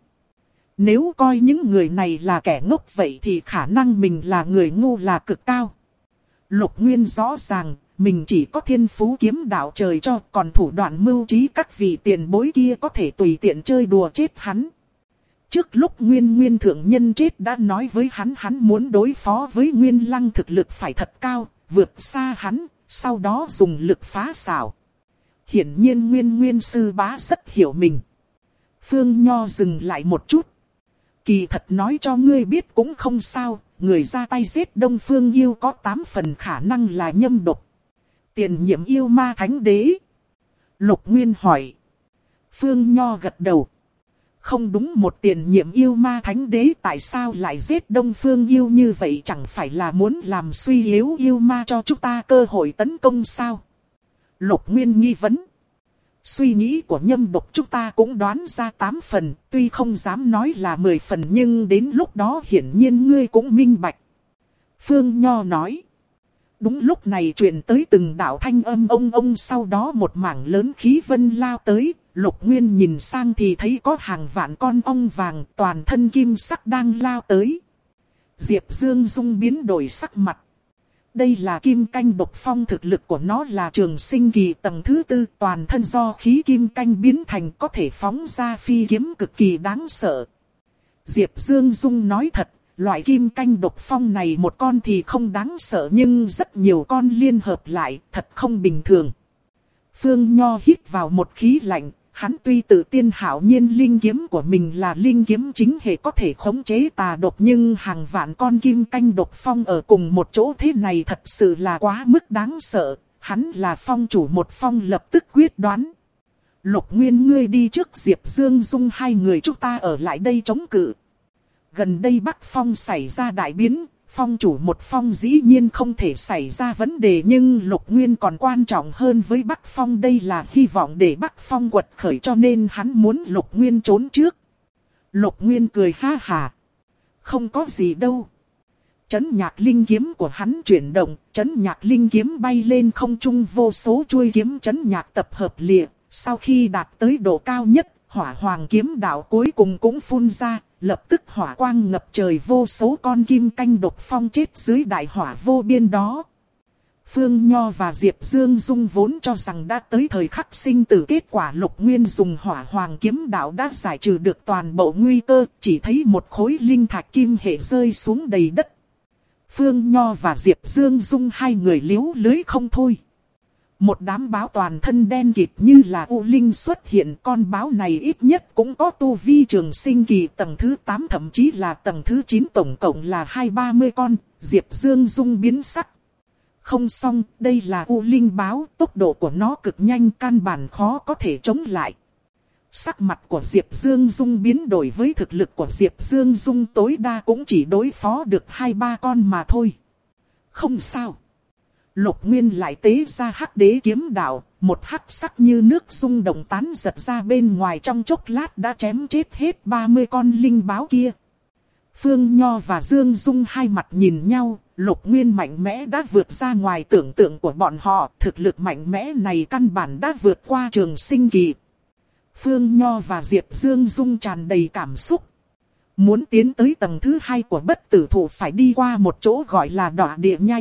Nếu coi những người này là kẻ ngốc vậy thì khả năng mình là người ngu là cực cao. Lục Nguyên rõ ràng mình chỉ có thiên phú kiếm đạo trời cho, còn thủ đoạn mưu trí các vị tiền bối kia có thể tùy tiện chơi đùa chết hắn. Trước lúc Nguyên thượng nhân chết đã nói với hắn muốn đối phó với Nguyên Lăng thực lực phải thật cao, vượt xa hắn, sau đó dùng lực phá xảo. Hiển nhiên Nguyên sư bá rất hiểu mình. Phương Nho dừng lại một chút. Kỳ thật nói cho ngươi biết cũng không sao, người ra tay giết Đông Phương Yêu có 8 phần khả năng là nhâm độc. Tiền nhiệm yêu ma thánh đế. Lục Nguyên hỏi. Phương Nho gật đầu. Không đúng, một tiền nhiệm yêu ma thánh đế tại sao lại giết Đông Phương Yêu như vậy, chẳng phải là muốn làm suy yếu yêu ma cho chúng ta cơ hội tấn công sao? Lục Nguyên nghi vấn. Suy nghĩ của nhâm độc chúng ta cũng đoán ra 8 phần, tuy không dám nói là 10 phần nhưng đến lúc đó hiển nhiên ngươi cũng minh bạch. Phương Nho nói. Đúng lúc này truyền tới từng đạo thanh âm ông, sau đó một mảng lớn khí vân lao tới. Lục Nguyên nhìn sang thì thấy có hàng vạn con ong vàng toàn thân kim sắc đang lao tới. Diệp Dương Dung biến đổi sắc mặt. Đây là kim canh độc phong, thực lực của nó là trường sinh kỳ tầng thứ 4, toàn thân do khí kim canh biến thành, có thể phóng ra phi kiếm cực kỳ đáng sợ. Diệp Dương Dung nói thật, loại kim canh độc phong này một con thì không đáng sợ nhưng rất nhiều con liên hợp lại, thật không bình thường. Phương Nho hít vào một khí lạnh. Hắn tuy tự tin hảo nhiên linh kiếm của mình là linh kiếm chính hệ có thể khống chế tà độc, nhưng hàng vạn con kim canh độc phong ở cùng một chỗ thế này thật sự là quá mức đáng sợ. Hắn là phong chủ một phong lập tức quyết đoán. Lục Nguyên, ngươi đi trước, Diệp Dương Dung hai người chúng ta ở lại đây chống cự. Gần đây Bắc Phong xảy ra đại biến. Phong chủ một phong dĩ nhiên không thể xảy ra vấn đề, nhưng Lục Nguyên còn quan trọng hơn với Bắc Phong, đây là hy vọng để Bắc Phong quật khởi, cho nên hắn muốn Lục Nguyên trốn trước. Lục Nguyên cười ha hà. Không có gì đâu. Chấn nhạc linh kiếm của hắn chuyển động, chấn nhạc linh kiếm bay lên không trung, vô số chuôi kiếm chấn nhạc tập hợp lìa. Sau khi đạt tới độ cao nhất, hỏa hoàng kiếm đạo cuối cùng cũng phun ra. Lập tức hỏa quang ngập trời, vô số con kim canh độc phong chết dưới đại hỏa vô biên đó. Phương Nho và Diệp Dương Dung vốn cho rằng đã tới thời khắc sinh tử, kết quả Lục Nguyên dùng hỏa hoàng kiếm đạo đã giải trừ được toàn bộ nguy cơ, chỉ thấy một khối linh thạch kim hệ rơi xuống đầy đất. Phương Nho và Diệp Dương Dung hai người liếu lưới không thôi. Một đám báo toàn thân đen kịt như là U Linh xuất hiện, con báo này ít nhất cũng có tu vi trường sinh kỳ tầng thứ 8 thậm chí là tầng thứ 9, tổng cộng là 20-30 con, Diệp Dương Dung biến sắc. Không xong, đây là U Linh báo, tốc độ của nó cực nhanh, căn bản khó có thể chống lại. Sắc mặt của Diệp Dương Dung biến đổi, với thực lực của Diệp Dương Dung tối đa cũng chỉ đối phó được 2-3 con mà thôi. Không sao. Lục Nguyên lại tế ra hắc đế kiếm đạo, một hắc sắc như nước rung động tán giật ra bên ngoài, trong chốc lát đã chém chết hết 30 con linh báo kia. Phương Nho và Dương Dung hai mặt nhìn nhau, Lục Nguyên mạnh mẽ đã vượt ra ngoài tưởng tượng của bọn họ, thực lực mạnh mẽ này căn bản đã vượt qua trường sinh kỳ. Phương Nho và Diệp Dương Dung tràn đầy cảm xúc. Muốn tiến tới tầng thứ 2 của bất tử thụ phải đi qua một chỗ gọi là đọa địa nhai.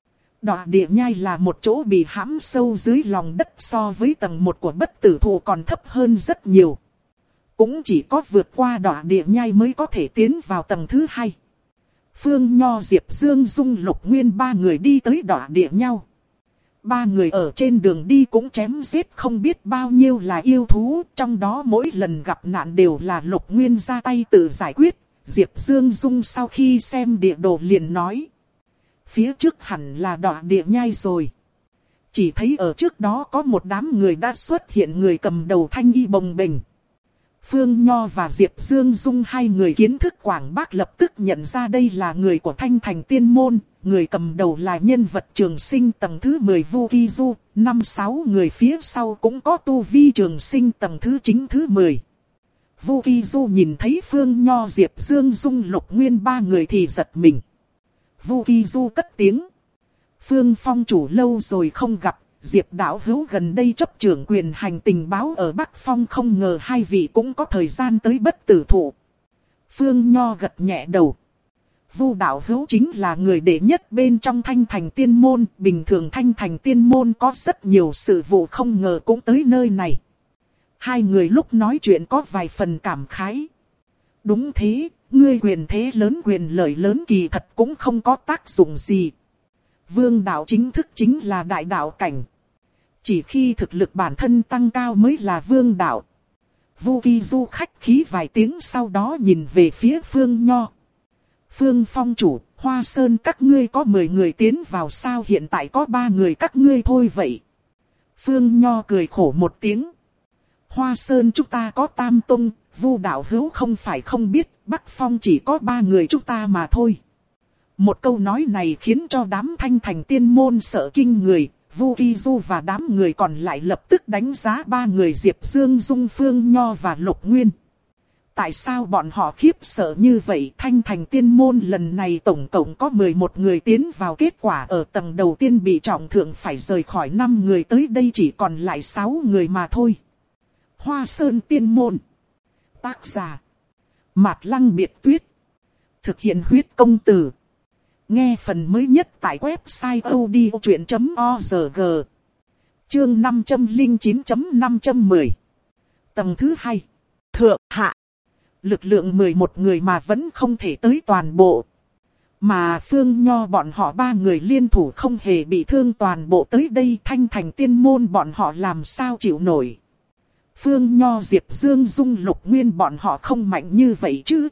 Đọa địa nhai là một chỗ bị hãm sâu dưới lòng đất, so với tầng 1 của bất tử thụ còn thấp hơn rất nhiều. Cũng chỉ có vượt qua đọa địa nhai mới có thể tiến vào tầng thứ 2. Phương Nho, Diệp Dương Dung, Lục Nguyên ba người đi tới đọa địa nhau. Ba người ở trên đường đi cũng chém giết không biết bao nhiêu là yêu thú, trong đó mỗi lần gặp nạn đều là Lục Nguyên ra tay tự giải quyết. Diệp Dương Dung sau khi xem địa đồ liền nói. Phía trước hẳn là đọa địa nhai rồi. Chỉ thấy ở trước đó có một đám người đã xuất hiện, người cầm đầu thanh y bồng bềnh. Phương Nho và Diệp Dương Dung hai người kiến thức quảng bác lập tức nhận ra đây là người của Thanh Thành Tiên Môn. Người cầm đầu là nhân vật trường sinh tầng thứ 10 Vu Kỳ Du, 5-6 người phía sau cũng có tu vi trường sinh tầng thứ chính thứ 10. Vu Kỳ Du nhìn thấy Phương Nho, Diệp Dương Dung, Lục Nguyên ba người thì giật mình. Vu Kỳ Du cất tiếng. Phương Phong chủ lâu rồi không gặp, Diệp đạo hữu gần đây chấp trưởng quyền hành tình báo ở Bắc Phong, không ngờ hai vị cũng có thời gian tới bất tử thụ. Phương Nho gật nhẹ đầu. Vu đạo hữu chính là người đệ nhất bên trong Thanh Thành Tiên Môn, bình thường Thanh Thành Tiên Môn có rất nhiều sự vụ, không ngờ cũng tới nơi này. Hai người lúc nói chuyện có vài phần cảm khái. Đúng thế, ngươi quyền thế lớn, quyền lợi lớn, kỳ thật cũng không có tác dụng gì. Vương đạo chính thức chính là đại đạo cảnh. Chỉ khi thực lực bản thân tăng cao mới là vương đạo. Vu Kỳ Du khách khí vài tiếng sau đó nhìn về phía Phương Nho. Phương phong chủ, Hoa Sơn các ngươi có 10 người tiến vào sao, hiện tại có 3 người các ngươi thôi vậy. Phương Nho cười khổ một tiếng. Hoa Sơn chúng ta có Tam Tông, Vu đạo hữu không phải không biết, Bắc Phong chỉ có 3 người chúng ta mà thôi. Một câu nói này khiến cho đám Thanh Thành tiên môn sợ kinh người. Vu Kỳ Du và đám người còn lại lập tức đánh giá 3 người Diệp Dương Dung, Phương Nho và Lục Nguyên. Tại sao bọn họ khiếp sợ như vậy? Thanh Thành tiên môn lần này tổng cộng có 11 người tiến vào, kết quả ở tầng đầu tiên bị trọng thương phải rời khỏi 5 người, tới đây chỉ còn lại 6 người mà thôi. Hoa Sơn tiên môn. Tác giả Mạt Lăng Biệt Tuyết. Thực hiện huyết công từ. Nghe phần mới nhất tại website odchuyện.org. Chương 509.510. Tầng thứ 2. Thượng hạ. Lực lượng 11 người mà vẫn không thể tới toàn bộ. Mà Phương Nho bọn họ 3 người liên thủ không hề bị thương toàn bộ tới đây, Thanh Thành tiên môn bọn họ làm sao chịu nổi. Phương Nho, Diệp Dương Dung, Lục Nguyên bọn họ không mạnh như vậy chứ.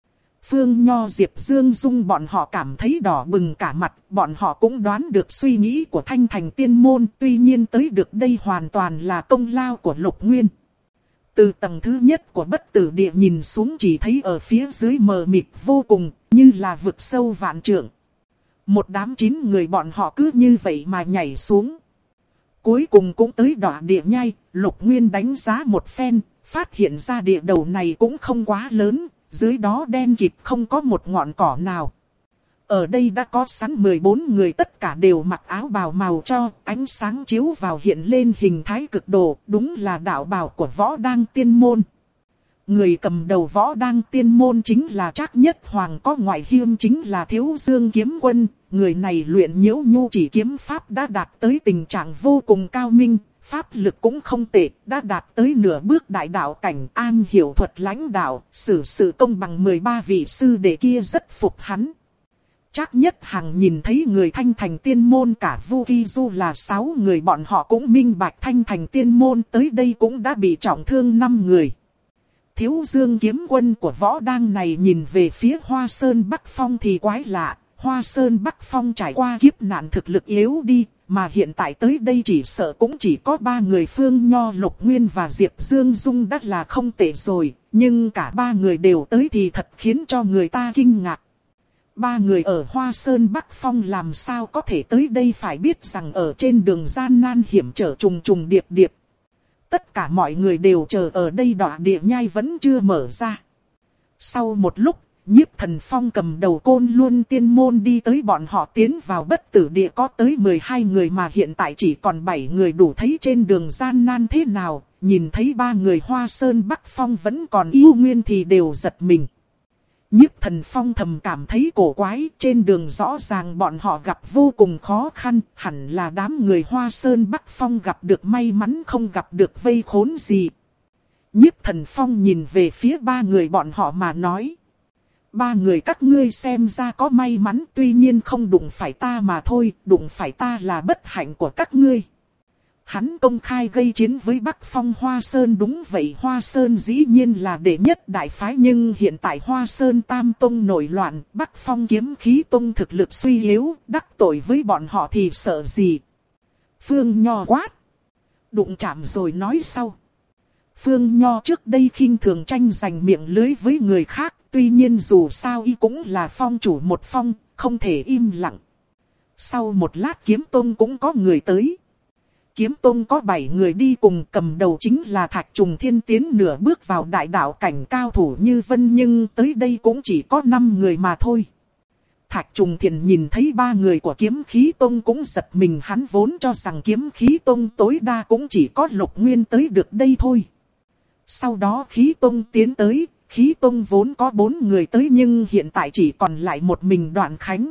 Phương Nho, Diệp Dương Dung bọn họ cảm thấy đỏ bừng cả mặt, bọn họ cũng đoán được suy nghĩ của Thanh Thành tiên môn, tuy nhiên tới được đây hoàn toàn là công lao của Lục Nguyên. Từ tầng thứ nhất của bất tử địa nhìn xuống chỉ thấy ở phía dưới mờ mịt vô cùng, như là vực sâu vạn trượng. Một đám 9 người bọn họ cứ như vậy mà nhảy xuống. Cuối cùng cũng tới đọa địa nhai, Lục Nguyên đánh giá một phen, phát hiện ra địa đầu này cũng không quá lớn, dưới đó đen kịt không có một ngọn cỏ nào. Ở đây đã có sẵn 14 người, tất cả đều mặc áo bào màu cho, ánh sáng chiếu vào hiện lên hình thái cực độ, đúng là đạo bào của Võ Đang tiên môn. Người cầm đầu Võ Đang tiên môn chính là Trác Nhất Hoàng, có ngoại hiệu chính là Thiếu Dương Kiếm Quân. Người này luyện Nhiễu Nhu Chỉ kiếm pháp đã đạt tới tình trạng vô cùng cao minh, pháp lực cũng không tệ, đã đạt tới nửa bước đại đạo cảnh, an hiểu thuật lãnh đạo, xử sự công bằng 13 vị sư đệ kia rất phục hắn. Trác Nhất Hằng nhìn thấy người Thanh Thành tiên môn cả Vu Kỳ Du là 6 người, bọn họ cũng minh bạch Thanh Thành tiên môn tới đây cũng đã bị trọng thương 5 người. Thiếu Dương Kiếm Quân của Võ Đang này nhìn về phía Hoa Sơn Bắc Phong thì quái lạ. Hoa Sơn Bắc Phong trải qua kiếp nạn thực lực yếu đi, mà hiện tại tới đây chỉ sợ cũng chỉ có 3 người Phương Nho, Lục Nguyên và Diệp Dương Dung đã là không tệ rồi. Nhưng cả 3 người đều tới thì thật khiến cho người ta kinh ngạc. 3 người ở Hoa Sơn Bắc Phong làm sao có thể tới đây, phải biết rằng ở trên đường gian nan hiểm trở trùng trùng điệp điệp. Tất cả mọi người đều chờ ở đây, đọa địa nhai vẫn chưa mở ra. Sau một lúc, Nhiếp Thần Phong cầm đầu Côn Luân tiên môn đi tới, bọn họ tiến vào bất tử địa có tới 12 người mà hiện tại chỉ còn 7 người, đủ thấy trên đường gian nan thế nào. Nhìn thấy 3 người Hoa Sơn Bắc Phong vẫn còn yêu nguyên thì đều giật mình. Nhiếp Thần Phong thầm cảm thấy cổ quái, trên đường rõ ràng bọn họ gặp vô cùng khó khăn, hẳn là đám người Hoa Sơn Bắc Phong gặp được may mắn, không gặp được vây khốn gì. Nhiếp Thần Phong nhìn về phía 3 người bọn họ mà nói: 3 người các ngươi xem ra có may mắn, tuy nhiên không đụng phải ta mà thôi, đụng phải ta là bất hạnh của các ngươi. Hắn công khai gây chiến với Bắc Phong Hoa Sơn, đúng vậy, Hoa Sơn dĩ nhiên là đệ nhất đại phái, nhưng hiện tại Hoa Sơn Tam Tông nổi loạn, Bắc Phong Kiếm Khí Tông thực lực suy yếu, đắc tội với bọn họ thì sợ gì. Phương Nho quát: đụng chạm rồi nói sau. Phương Nho trước đây khinh thường tranh giành miệng lưới với người khác, tuy nhiên dù sao y cũng là phong chủ một phong, không thể im lặng. Sau một lát Kiếm Tông cũng có người tới. Kiếm Tông có 7 người đi cùng, cầm đầu chính là Thạch Trùng Thiên, tiến nửa bước vào đại đạo cảnh cao thủ như vân, nhưng tới đây cũng chỉ có 5 người mà thôi. Thạch Trùng Thiên nhìn thấy 3 người của Kiếm Khí Tông cũng giật mình, hắn vốn cho rằng Kiếm Khí Tông tối đa cũng chỉ có Lục Nguyên tới được đây thôi. Sau đó Khí Tông tiến tới, Khí Tông vốn có 4 người tới nhưng hiện tại chỉ còn lại một mình Đoạn Khánh.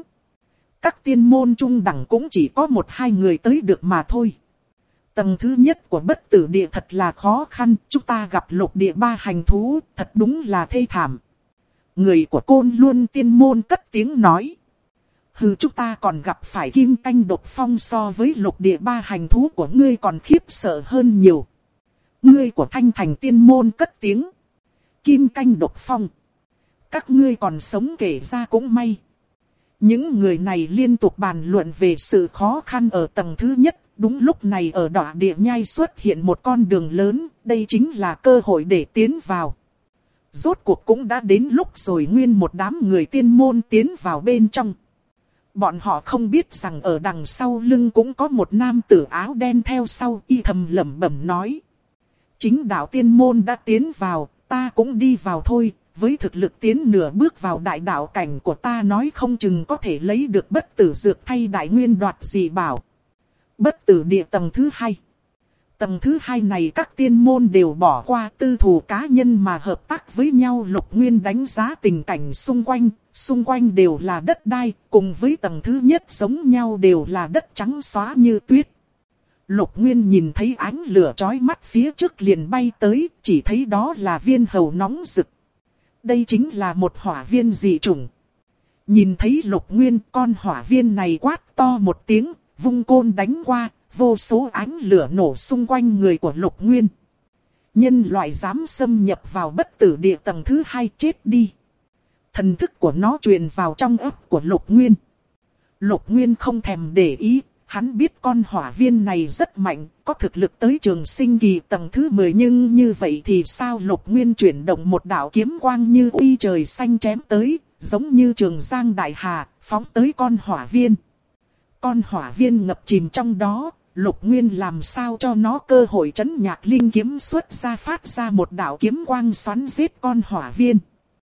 Các tiên môn trung đẳng cũng chỉ có 1-2 người tới được mà thôi. Tầng thứ nhất của bất tử địa thật là khó khăn, chúng ta gặp lục địa 3 hành thú, thật đúng là thê thảm. Người của Côn Luân tiên môn cất tiếng nói: hừ, chúng ta còn gặp phải kim canh độc phong, so với lục địa 3 hành thú của ngươi còn khiếp sợ hơn nhiều. Ngươi của Thanh Thành tiên môn cất tiếng. Kim canh độc phong. Các ngươi còn sống kể ra cũng may. Những người này liên tục bàn luận về sự khó khăn ở tầng thứ nhất. Đúng lúc này ở đọa địa nhai xuất hiện một con đường lớn. Đây chính là cơ hội để tiến vào. Rốt cuộc cũng đã đến lúc rồi, nguyên một đám người tiên môn tiến vào bên trong. Bọn họ không biết rằng ở đằng sau lưng cũng có một nam tử áo đen theo sau, y thầm lẩm bẩm nói. Chính đạo tiên môn đã tiến vào, ta cũng đi vào thôi, với thực lực tiến nửa bước vào đại đạo cảnh của ta nói không chừng có thể lấy được bất tử dược thay đại nguyên đoạt dị bảo. Bất tử địa tầng thứ 2. Tầng thứ 2 này các tiên môn đều bỏ qua tư thù cá nhân mà hợp tác với nhau. Lục Nguyên đánh giá tình cảnh xung quanh đều là đất đai, cùng với tầng thứ nhất giống nhau đều là đất trắng xóa như tuyết. Lục Nguyên nhìn thấy ánh lửa chói mắt phía trước liền bay tới, chỉ thấy đó là viên hầu nóng rực. Đây chính là một hỏa viên dị chủng. Nhìn thấy Lục Nguyên, con hỏa viên này quát to một tiếng, vung côn đánh qua. Vô số ánh lửa nổ xung quanh người của Lục Nguyên. Nhân loại dám xâm nhập vào bất tử địa tầng thứ 2 chết đi. Thần thức của nó truyền vào trong ấp của Lục Nguyên. Lục Nguyên không thèm để ý, hắn biết con hỏa viên này rất mạnh, có thực lực tới trường sinh kỳ tầng thứ 10, nhưng như vậy thì sao? Lục Nguyên chuyển động một đạo kiếm quang như uy trời xanh chém tới, giống như Trường Giang Đại Hà, phóng tới con hỏa viên. Con hỏa viên ngập chìm trong đó. Lục Nguyên làm sao cho nó cơ hội trấn nhạc linh kiếm xuất ra, phát ra một đạo kiếm quang xoắn giết con hỏa viên.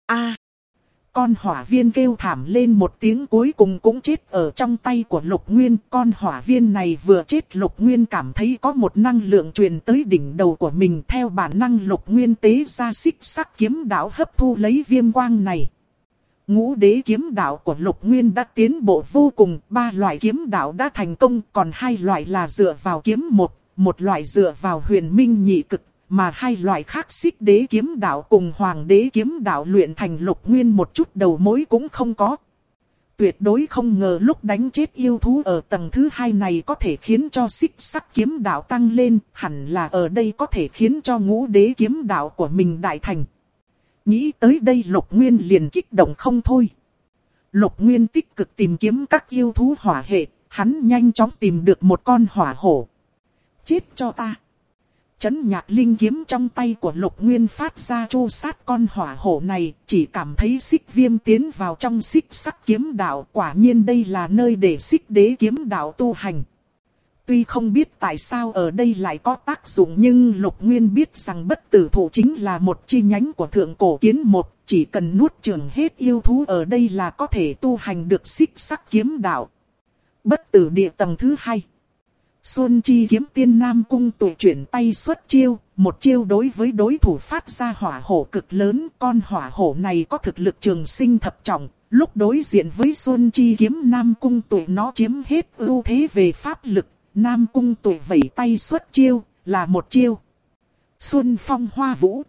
Con hỏa viên kêu thảm lên một tiếng, cuối cùng cũng chết ở trong tay của Lục Nguyên. Con hỏa viên này vừa chết, Lục Nguyên cảm thấy có một năng lượng truyền tới đỉnh đầu của mình. Theo bản năng Lục Nguyên tế ra xích sắc kiếm đạo hấp thu lấy viêm quang này. Ngũ đế kiếm đạo của Lục Nguyên đã tiến bộ vô cùng, 3 loại kiếm đạo đã thành công, còn 2 loại là dựa vào kiếm một loại dựa vào huyền minh nhị cực, mà 2 loại khác xích đế kiếm đạo cùng hoàng đế kiếm đạo luyện thành Lục Nguyên một chút đầu mối cũng không có. Tuyệt đối không ngờ lúc đánh chết yêu thú ở tầng thứ 2 này có thể khiến cho xích sắc kiếm đạo tăng lên, hẳn là ở đây có thể khiến cho ngũ đế kiếm đạo của mình đại thành. Nghĩ tới đây Lục Nguyên liền kích động không thôi. Lục Nguyên tích cực tìm kiếm các yêu thú hỏa hệ, hắn nhanh chóng tìm được một con hỏa hổ. Chết cho ta! Trấn nhạc linh kiếm trong tay của Lục Nguyên phát ra tru sát con hỏa hổ này, chỉ cảm thấy xích viêm tiến vào trong xích sắc kiếm đạo. Quả nhiên đây là nơi để xích đế kiếm đạo tu hành. Tuy không biết tại sao ở đây lại có tác dụng, nhưng Lục Nguyên biết rằng bất tử thụ chính là một chi nhánh của thượng cổ kiến một, chỉ cần nuốt chửng hết yêu thú ở đây là có thể tu hành được xích sắc kiếm đạo. Bất tử địa tầng thứ 2. Xuân Chi kiếm tiên Nam Cung Tuệ chuyển tay xuất chiêu, một chiêu đối với đối thủ phát ra hỏa hổ cực lớn. Con hỏa hổ này có thực lực trường sinh thập trọng, lúc đối diện với Xuân Chi kiếm Nam Cung Tuệ nó chiếm hết ưu thế về pháp lực. Nam Cung Tuệ vẩy tay xuất chiêu, là một chiêu Xuân Phong Hoa Vũ.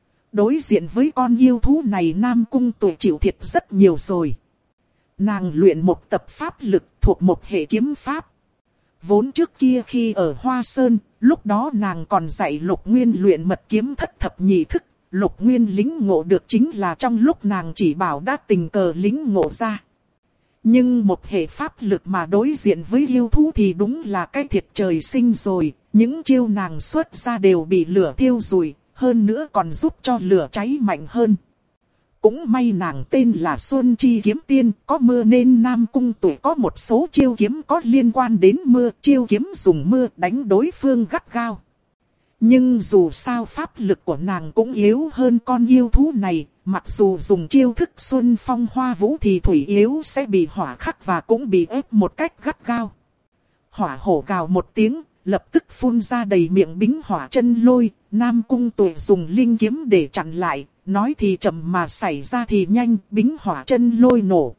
Đối diện với con yêu thú này Nam Cung Tuệ chịu thiệt rất nhiều rồi. Nàng luyện một tập pháp lực thuộc một hệ kiếm pháp. Vốn trước kia khi ở Hoa Sơn, lúc đó nàng còn dạy Lục Nguyên luyện mật kiếm thất thập nhị thức. Lục Nguyên lĩnh ngộ được chính là trong lúc nàng chỉ bảo đã tình cờ lĩnh ngộ ra. Nhưng một hệ pháp lực mà đối diện với yêu thú thì đúng là cái thiệt trời sinh rồi. Những chiêu nàng xuất ra đều bị lửa thiêu rụi, hơn nữa còn giúp cho lửa cháy mạnh hơn. Cũng may nàng tên là Xuân Chi kiếm tiên, có mưa nên Nam Cung Tuệ có một số chiêu kiếm có liên quan đến mưa, chiêu kiếm dùng mưa đánh đối phương gắt gao. Nhưng dù sao pháp lực của nàng cũng yếu hơn con yêu thú này, mặc dù dùng chiêu thức Xuân Phong Hoa Vũ thì thủy yếu sẽ bị hỏa khắc và cũng bị ép một cách gắt gao. Hỏa hổ gào một tiếng, lập tức phun ra đầy miệng bính hỏa chân lôi. Nam Cung Tuệ dùng linh kiếm để chặn lại, nói thì chậm mà xảy ra thì nhanh, bính hỏa chân lôi nổ.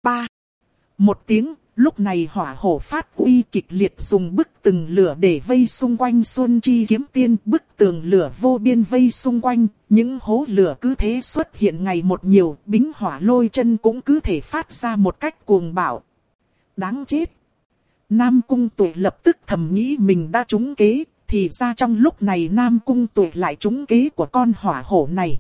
Một tiếng, lúc này hỏa hổ phát uy kịch liệt, dùng bức tường lửa để vây xung quanh Xuân Chi kiếm tiên. Bức tường lửa vô biên vây xung quanh, những hố lửa cứ thế xuất hiện ngày một nhiều, bính hỏa lôi chân cũng cứ thể phát ra một cách cuồng bạo. Đáng chết! Nam Cung Tuệ lập tức thầm nghĩ mình đã trúng kế, Thì ra trong lúc này Nam Cung Tuệ lại trúng kế của con hỏa hổ này.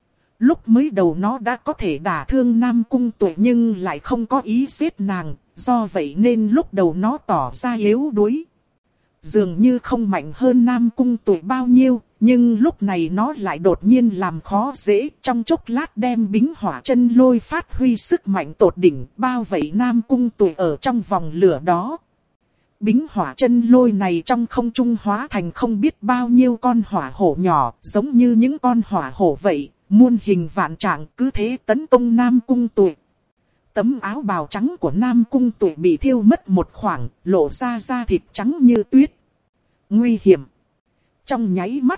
Lúc mới đầu nó đã có thể đả thương Nam Cung Tuệ nhưng lại không có ý giết nàng, do vậy nên lúc đầu nó tỏ ra yếu đuối. Dường như không mạnh hơn Nam Cung Tuệ bao nhiêu, nhưng lúc này nó lại đột nhiên làm khó dễ, trong chốc lát đem bính hỏa chân lôi phát huy sức mạnh tột đỉnh, bao vây Nam Cung Tuệ ở trong vòng lửa đó. Bính hỏa chân lôi này trong không trung hóa thành không biết bao nhiêu con hỏa hổ nhỏ, giống như những con hỏa hổ vậy, muôn hình vạn trạng cứ thế tấn công Nam Cung Tuệ. Tấm áo bào trắng của Nam Cung Tuệ bị thiêu mất một khoảng, lộ ra da thịt trắng như tuyết. Nguy hiểm. Trong nháy mắt,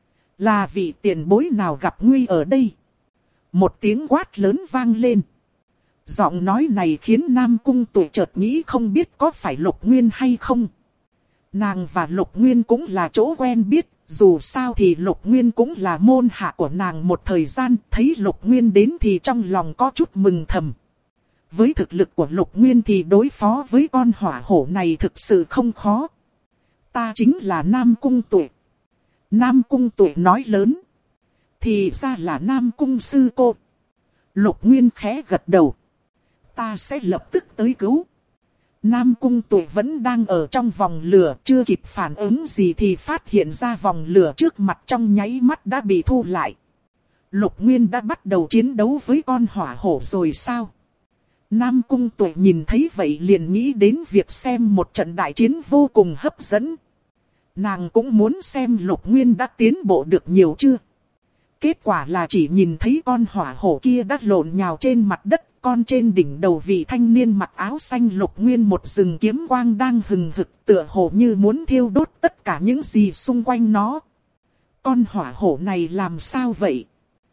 là vị tiền bối nào gặp nguy ở đây? Một tiếng quát lớn vang lên. Giọng nói này khiến Nam Cung Tuệ chợt nghĩ không biết có phải Lục Nguyên hay không. Nàng và Lục Nguyên cũng là chỗ quen biết, dù sao thì Lục Nguyên cũng là môn hạ của nàng một thời gian, thấy Lục Nguyên đến thì trong lòng có chút mừng thầm. Với thực lực của Lục Nguyên thì đối phó với con hỏa hổ này thực sự không khó. Ta chính là Nam Cung Tuệ. Nam Cung Tuệ nói lớn. Thì ra là Nam Cung sư cô. Lục Nguyên khẽ gật đầu. Ta sẽ lập tức tới cứu. Nam Cung Tuệ vẫn đang ở trong vòng lửa, chưa kịp phản ứng gì thì phát hiện ra vòng lửa trước mặt trong nháy mắt đã bị thu lại. Lục Nguyên đã bắt đầu chiến đấu với con hỏa hổ rồi sao? Nam Cung Tuệ nhìn thấy vậy liền nghĩ đến việc xem một trận đại chiến vô cùng hấp dẫn. Nàng cũng muốn xem Lục Nguyên đã tiến bộ được nhiều chưa. Kết quả là chỉ nhìn thấy con hỏa hổ kia đã lộn nhào trên mặt đất. Con trên đỉnh đầu vị thanh niên mặc áo xanh Lục Nguyên một rừng kiếm quang đang hừng hực tựa hồ như muốn thiêu đốt tất cả những gì xung quanh nó. Con hỏa hổ này làm sao vậy?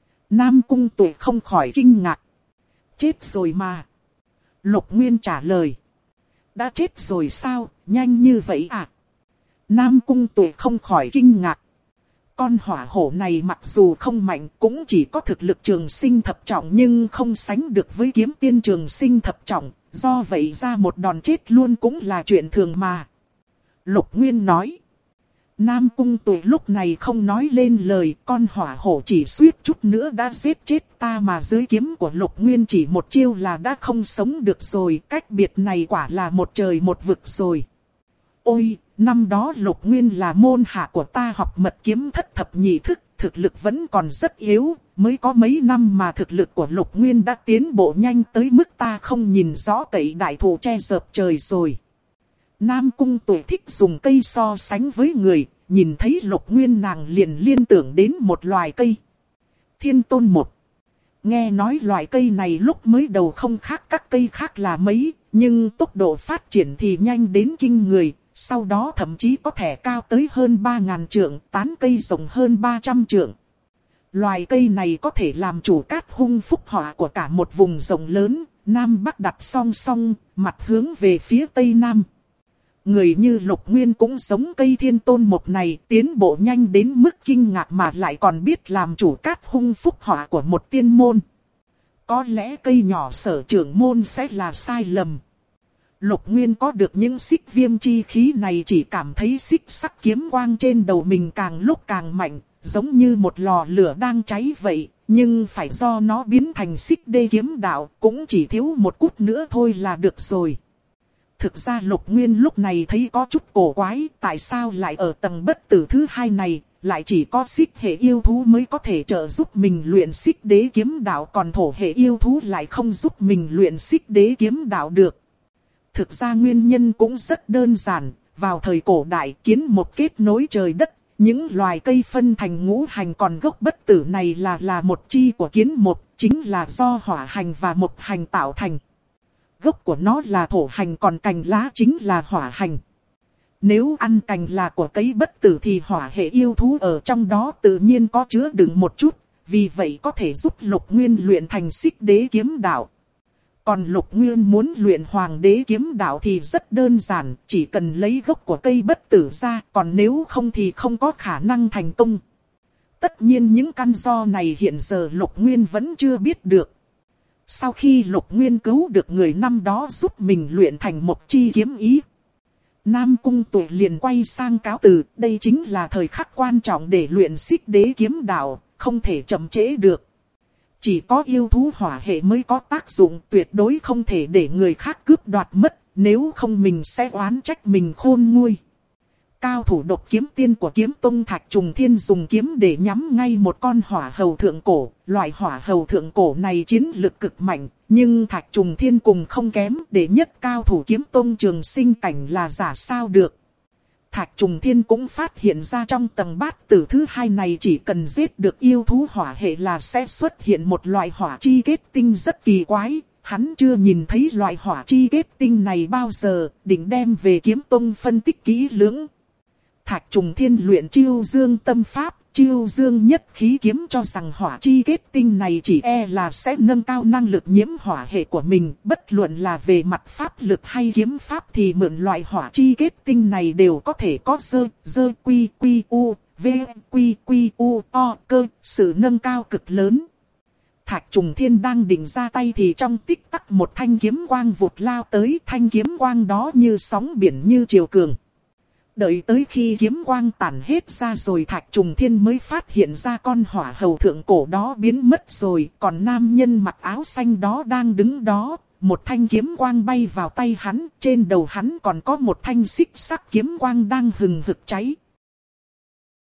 Nam Cung Tuệ không khỏi kinh ngạc. Chết rồi mà. Lục Nguyên trả lời. Đã chết rồi sao, nhanh như vậy à? Nam Cung Tuệ không khỏi kinh ngạc. Con hỏa hổ này mặc dù không mạnh cũng chỉ có thực lực trường sinh thập trọng nhưng không sánh được với kiếm tiên trường sinh thập trọng. Do vậy ra một đòn chết luôn cũng là chuyện thường mà. Lục Nguyên nói. Nam Cung Tuệ lúc này không nói lên lời. Con hỏa hổ chỉ suýt chút nữa đã giết chết ta mà dưới kiếm của Lục Nguyên chỉ một chiêu là đã không sống được rồi. Cách biệt này quả là một trời một vực rồi. Ôi! Năm đó Lục Nguyên là môn hạ của ta học mật kiếm thất thập nhị thức, thực lực vẫn còn rất yếu, mới có mấy năm mà thực lực của Lục Nguyên đã tiến bộ nhanh tới mức ta không nhìn rõ cậy đại thụ che dợp trời rồi. Nam Cung Tuệ thích dùng cây so sánh với người, nhìn thấy Lục Nguyên nàng liền liên tưởng đến một loài cây. Thiên Tôn một. Nghe nói loài cây này lúc mới đầu không khác các cây khác là mấy, nhưng tốc độ phát triển thì nhanh đến kinh người. Sau đó thậm chí có thể cao tới hơn 3.000 trượng, tán cây rộng hơn 300 trượng. Loài cây này có thể làm chủ cát hung phúc họa của cả một vùng rộng lớn, Nam Bắc đặt song song, mặt hướng về phía Tây Nam. Người như Lục Nguyên cũng giống cây Thiên Tôn một này, tiến bộ nhanh đến mức kinh ngạc mà lại còn biết làm chủ cát hung phúc họa của một tiên môn. Có lẽ cây nhỏ sở trưởng môn sẽ là sai lầm. Lục Nguyên có được những xích viêm chi khí này chỉ cảm thấy xích sắc kiếm quang trên đầu mình càng lúc càng mạnh, giống như một lò lửa đang cháy vậy, nhưng phải do nó biến thành xích đê kiếm đạo, cũng chỉ thiếu một cút nữa thôi là được rồi. Thực ra Lục Nguyên lúc này thấy có chút cổ quái, tại sao lại ở tầng bất tử thứ hai này, lại chỉ có xích hệ yêu thú mới có thể trợ giúp mình luyện xích đế kiếm đạo, còn thổ hệ yêu thú lại không giúp mình luyện xích đế kiếm đạo được. Thực ra nguyên nhân cũng rất đơn giản, vào thời cổ đại kiến một kết nối trời đất, những loài cây phân thành ngũ hành còn gốc bất tử này là một chi của kiến một, chính là do hỏa hành và mộc hành tạo thành. Gốc của nó là thổ hành còn cành lá chính là hỏa hành. Nếu ăn cành là của cây bất tử thì hỏa hệ yêu thú ở trong đó tự nhiên có chứa đựng một chút, vì vậy có thể giúp Lục Nguyên luyện thành xích đế kiếm đạo. Còn Lục Nguyên muốn luyện hoàng đế kiếm đạo thì rất đơn giản, chỉ cần lấy gốc của cây bất tử ra, còn nếu không thì không có khả năng thành công. Tất nhiên những căn do này hiện giờ Lục Nguyên vẫn chưa biết được. Sau khi Lục Nguyên cứu được người năm đó giúp mình luyện thành một chi kiếm ý, Nam Cung Tuệ liền quay sang cáo từ, đây chính là thời khắc quan trọng để luyện Xích Đế kiếm đạo, không thể chậm trễ được. Chỉ có yêu thú hỏa hệ mới có tác dụng, tuyệt đối không thể để người khác cướp đoạt mất, nếu không mình sẽ oán trách mình khôn nguôi. Cao thủ độc kiếm tiên của kiếm tông Thạch Trùng Thiên dùng kiếm để nhắm ngay một con hỏa hầu thượng cổ. Loại hỏa hầu thượng cổ này chiến lực cực mạnh, nhưng Thạch Trùng Thiên cùng không kém, để nhất cao thủ kiếm tông Trường Sinh cảnh là giả sao được. Thạch Trùng Thiên cũng phát hiện ra trong tầng bát tử thứ hai này chỉ cần giết được yêu thú hỏa hệ là sẽ xuất hiện một loại hỏa chi kết tinh rất kỳ quái. Hắn chưa nhìn thấy loại hỏa chi kết tinh này bao giờ, định đem về kiếm tông phân tích kỹ lưỡng. Thạch Trùng Thiên luyện Chiêu Dương tâm pháp, Chiêu Dương nhất khí kiếm cho rằng hỏa chi kết tinh này chỉ là sẽ nâng cao năng lực nhiễm hỏa hệ của mình. Bất luận là về mặt pháp lực hay kiếm pháp thì mượn loại hỏa chi kết tinh này đều có thể có dơ quy quy u, v quy quy u o cơ, sự nâng cao cực lớn. Thạch Trùng Thiên đang định ra tay thì trong tích tắc một thanh kiếm quang vụt lao tới, thanh kiếm quang đó như sóng biển như triều cường. Đợi tới khi kiếm quang tản hết ra rồi Thạch Trùng Thiên mới phát hiện ra con hỏa hầu thượng cổ đó biến mất rồi. Còn nam nhân mặc áo xanh đó đang đứng đó. Một thanh kiếm quang bay vào tay hắn. Trên đầu hắn còn có một thanh xích sắc kiếm quang đang hừng hực cháy.